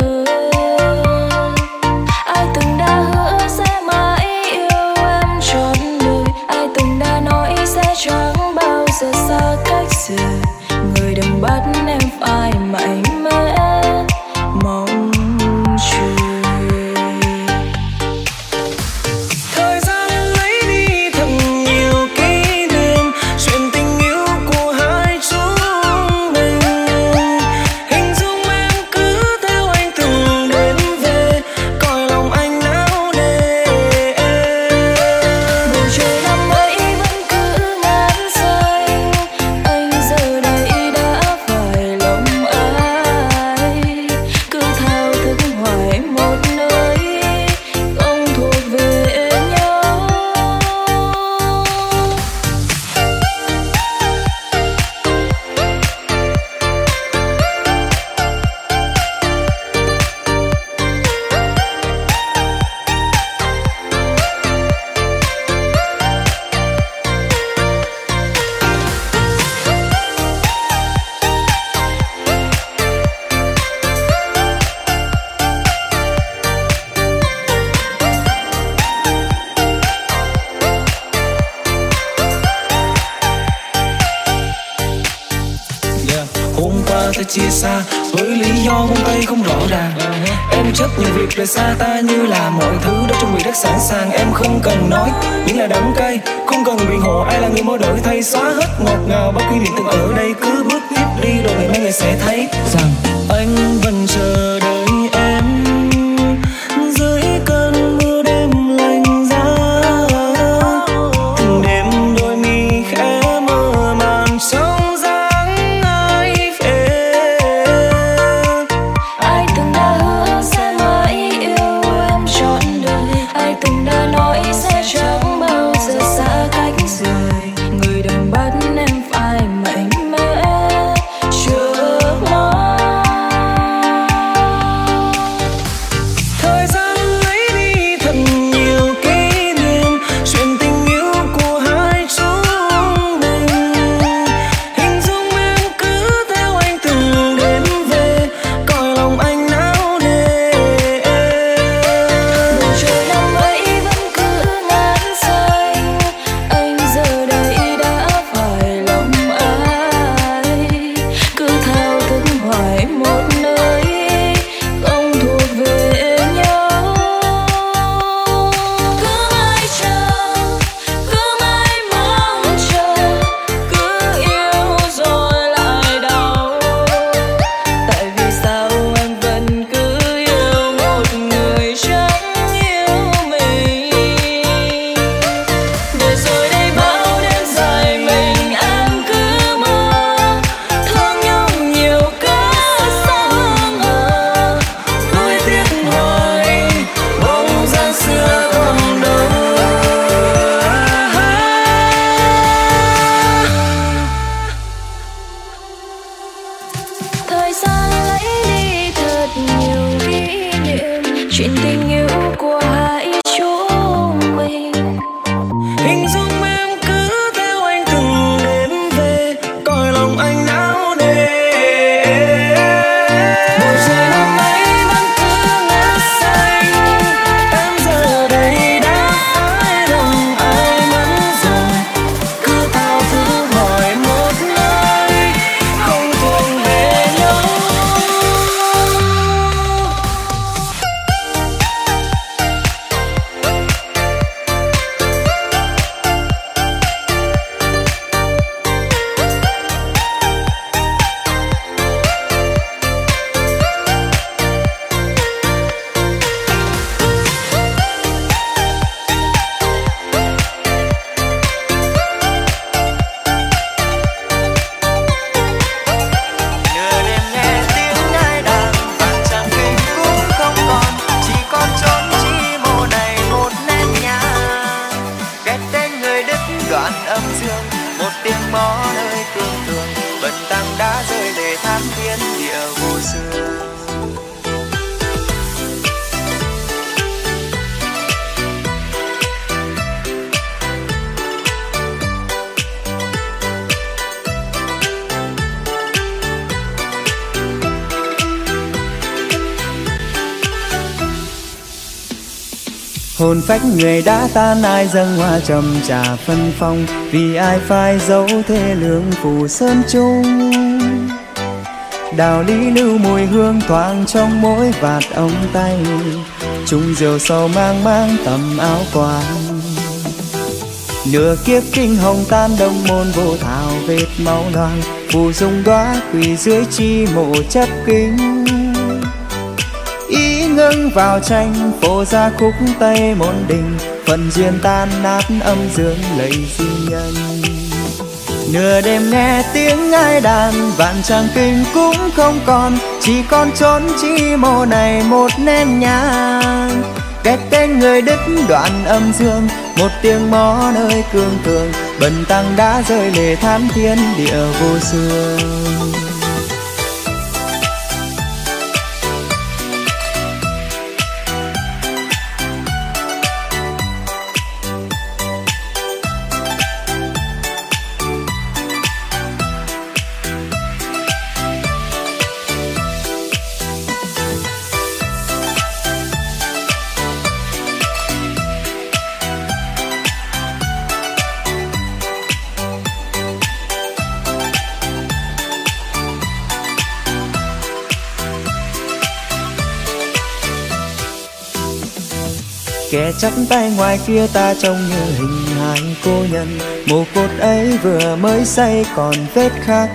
Ai từng đã hứa sẽ mãi yêu em trọn đời, ai từng đã nói sẽ chẳng bao giờ xa cách giờ. Người đừng bắt em phải mạnh mẽ mong chờ. Thời gian lấy đi thật nhiều kỷ niệm, chuyện tình yêu của hai chúng mình. Hình dung em cứ theo anh từng đêm về, cõi lòng anh nao nề. Bầu trời năm ấy vẫn cứ ngát xanh, anh giờ đây đã phải lòng ai. Cứ thao thức hoài một nơi không thuộc về nhau. Yeah. Hôm qua ta chia xa với lý do buông tay không rõ ràng. Em chấp nhiều việc rời xa ta như là mọi thứ đã chuẩn bị rất sẵn sàng. Em không cần nói những lời đắng cay, không cần biện hộ ai là người mơ đổi thay. Xóa hết ngọt ngào bao kỷ niệm từng ở đây, cứ bước tiếp đi rồi ngày mai người sẽ thấy rằng anh vẫn chờ đợi em dưới cơn mưa đêm lạnh giá. Từng đêm đôi mi khẽ mơ màng trong dáng ai về. Ai từng đã hứa sẽ mãi yêu em trọn đời, ai từng đã nói sẽ chẳng bao giờ xa cách rời. Người đừng bắt em phải mạnh mẽ chờ mong. Thời gian lấy đi thật nhiều kỷ niệm, chuyện tình yêu của hai chúng mình. Hình dung em cứ theo anh từng đêm về, cõi lòng anh nao nề. Bầu trời năm ấy vẫn cứ ngát xanh, anh giờ đây đã phải lòng ai. Cứ thao thức hoài một nơi không thuộc về nhau. Cứ mãi chờ, cứ mãi mong chờ, cứ yêu rồi lại đau. Tại vì sao em vẫn cứ yêu một người chẳng yêu mình. Để rồi đây bao đêm dài mình em cứ mơ, thương nhau nhiều cỡ sáng hờ. Nuối tiếc hoài bóng dáng xưa còn đâu. Thời gian lấy đi thật nhiều kỷ niệm, chuyện tình yêu của hai chúng mình. Hình dung em cứ theo anh từng đêm về, cõi lòng anh nao nề. Bầu trời năm ấy vẫn cứ ngát xanh, em giờ đây đã phải lòng ai mất rồi. Cứ thao thức hỏi một nơi không thuộc về nhau. Hồn phách người đã tan, ai dâng hoa trầm trà phân phong, vì ai phai dấu thê lương phủ sơn chung. Đào lý lưu mùi hương thoảng trong mỗi vạt ống tay, chung rượu sầu mang mang tầm áo quàng. Nửa kiếp kinh hồng tan, đông môn vô thảo vết máu loang, phù dung đóa quỳ dưới chi mộ chấp kính. Ý ngưng vào tranh phô ra khúc tây môn đình, phận duyên tan nát âm dương lạy di nhân. Nửa đêm nghe tiếng ai đàn, vạn tràng kinh cũng không còn, chỉ còn trốn chi mộ này một nén nhang. Cách tên người đứt đoạn âm dương, một tiếng mõ nơi cương thường, bần tăng đã rơi lệ than thiên địa vô xương. Kẻ chắp tay ngoài kia ta trông như hình hài cô nhân, mồ cốt ấy vừa mới xây còn vết khắc.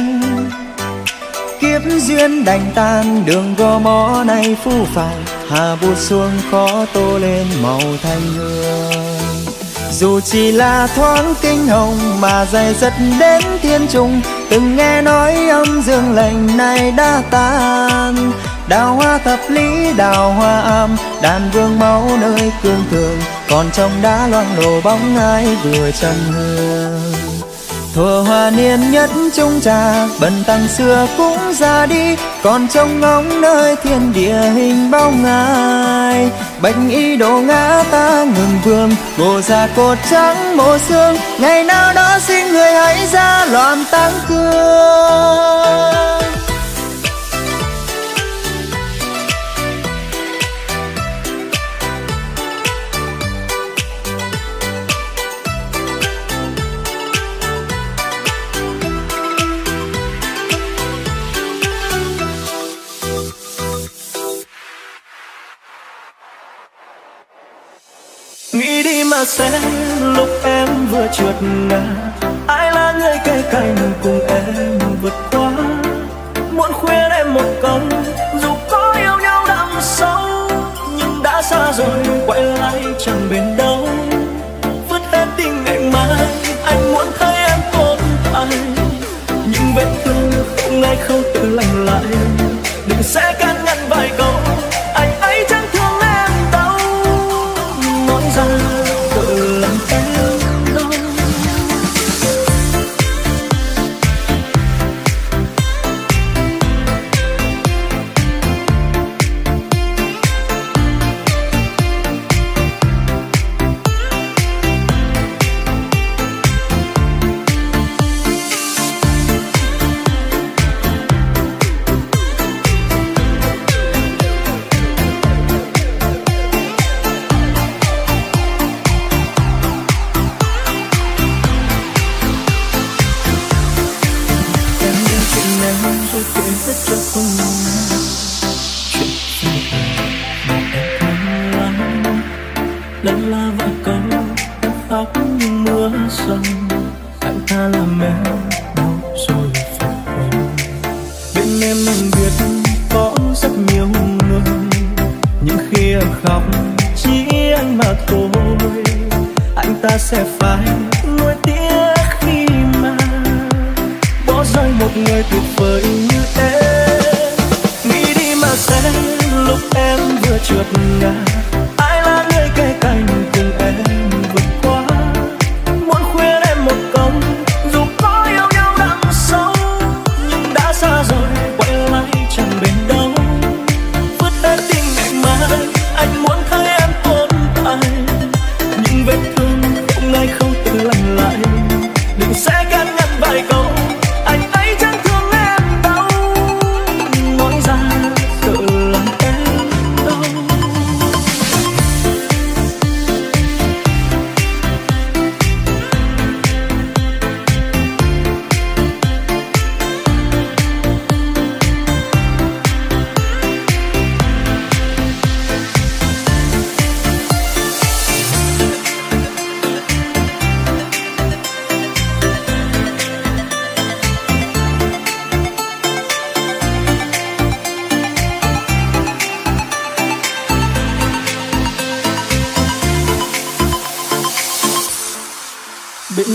Kiếp duyên đành tan, đường gò mõ này phũ phàng, hà bút xuống khó tô lên màu thanh hương. Dù chỉ là thoáng kinh hồng mà dày dứt đến thiên trùng, từng nghe nói âm dương lệnh này đã tan. Đào hoa thập lý đào hoa am, đàn vương máu nơi cương thường, còn trong đá loang lổ bóng ai vừa trầm hương. Thuở hoa niên nhất chung trà, bần tăng xưa cũng ra đi, còn trông ngóng nơi thiên địa hình bóng ai. Bạch y đồ ngã ta ngừng vương, ngộ ra cột trắng mộ xương, ngày nào đó xin người hãy ra loạn táng cương. Nghĩ đi mà xem lúc em vừa trượt ngã, ai là người kề cạnh cùng em vượt qua. Muốn khuyên em một câu, dù có yêu nhau đậm sâu, nhưng đã xa rồi quay lại chẳng bên đâu. Vứt hết tình ngày mai, anh muốn thấy em tốt tay, nhưng vết thương không ngày không tự lành lại. Đừng sẽ can ngăn vài câu, anh ấy chẳng thương em đâu, nói ra tự làm em đau. Lần là vài câu khóc nhưng mưa sông, anh ta làm em đau rồi phải quên. Bên em anh biết có rất nhiều người, nhưng khi em khóc chỉ anh mà thôi. Anh ta sẽ phải nuối tiếc khi mà bỏ rơi một người tuyệt vời như em. Nghĩ đi mà xem lúc em vừa trượt ngã, ai là người kề cạnh cùng em vượt qua. Muốn khuyên em một câu, dù có yêu nhau đậm sâu, nhưng đã xa rồi quay lại chẳng bên đâu. Vứt hết tình ngày mai, anh muốn thấy em tồn tại, nhưng vết thương không ai không tự lành lại. Đừng sẽ can ngăn vài câu, anh ấy chẳng thương em đâu,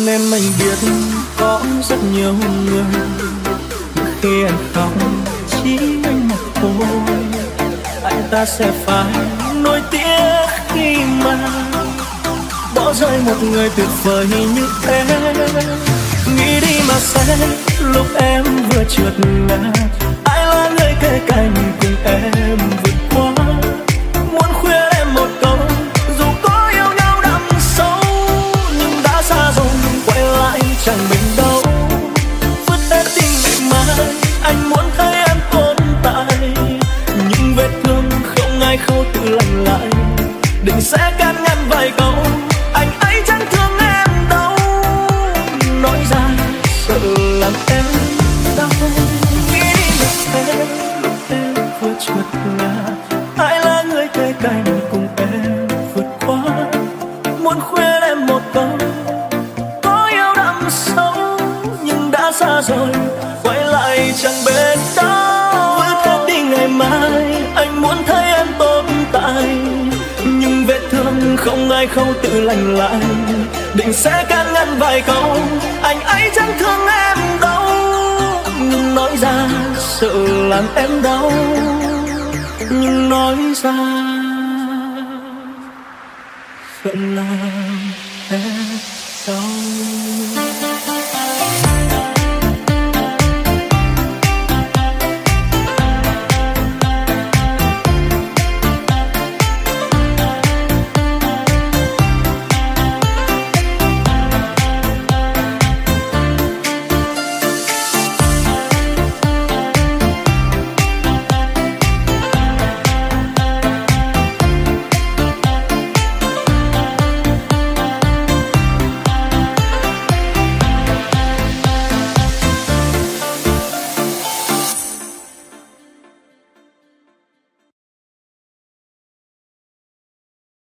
em anh biết có rất nhiều người, khi anh khóc chỉ anh một thôi, anh ta sẽ phải nỗi tiếc khi mà bỏ rơi một người tuyệt vời như thế. Nghĩ đi mà xem lúc em vừa trượt ngã, ai là người kề cạnh cùng em vượt qua. Muốn khuyên em một câu, dù có yêu nhau đậm sâu, nhưng đã xa rồi quay lại chẳng mình đâu. Vứt hết tình ngày mai, anh muốn thấy em tồn tại, nhưng vết thương không ai khâu tự lành lại. Định sẽ can ngăn vài câu, anh ấy chẳng thương em đâu, nói ra sợ làm em đau. Nghĩ đi mà xem lúc em vừa trượt ngã, ai là người kề cạnh cùng em vượt qua. Muốn khuyên em một câu, có yêu đậm sâu nhưng đã xa rồi quay lại chẳng bên đâu. Vứt hết đi ngày mai, anh muốn thấy em tồn tại, nhưng vết thương không ai khâu tự lành lại. Định sẽ can ngăn vài câu, anh ấy chẳng thương em đâu, nhưng nói ra sợ làm em đau, nhưng nói ra sợ làm em đau.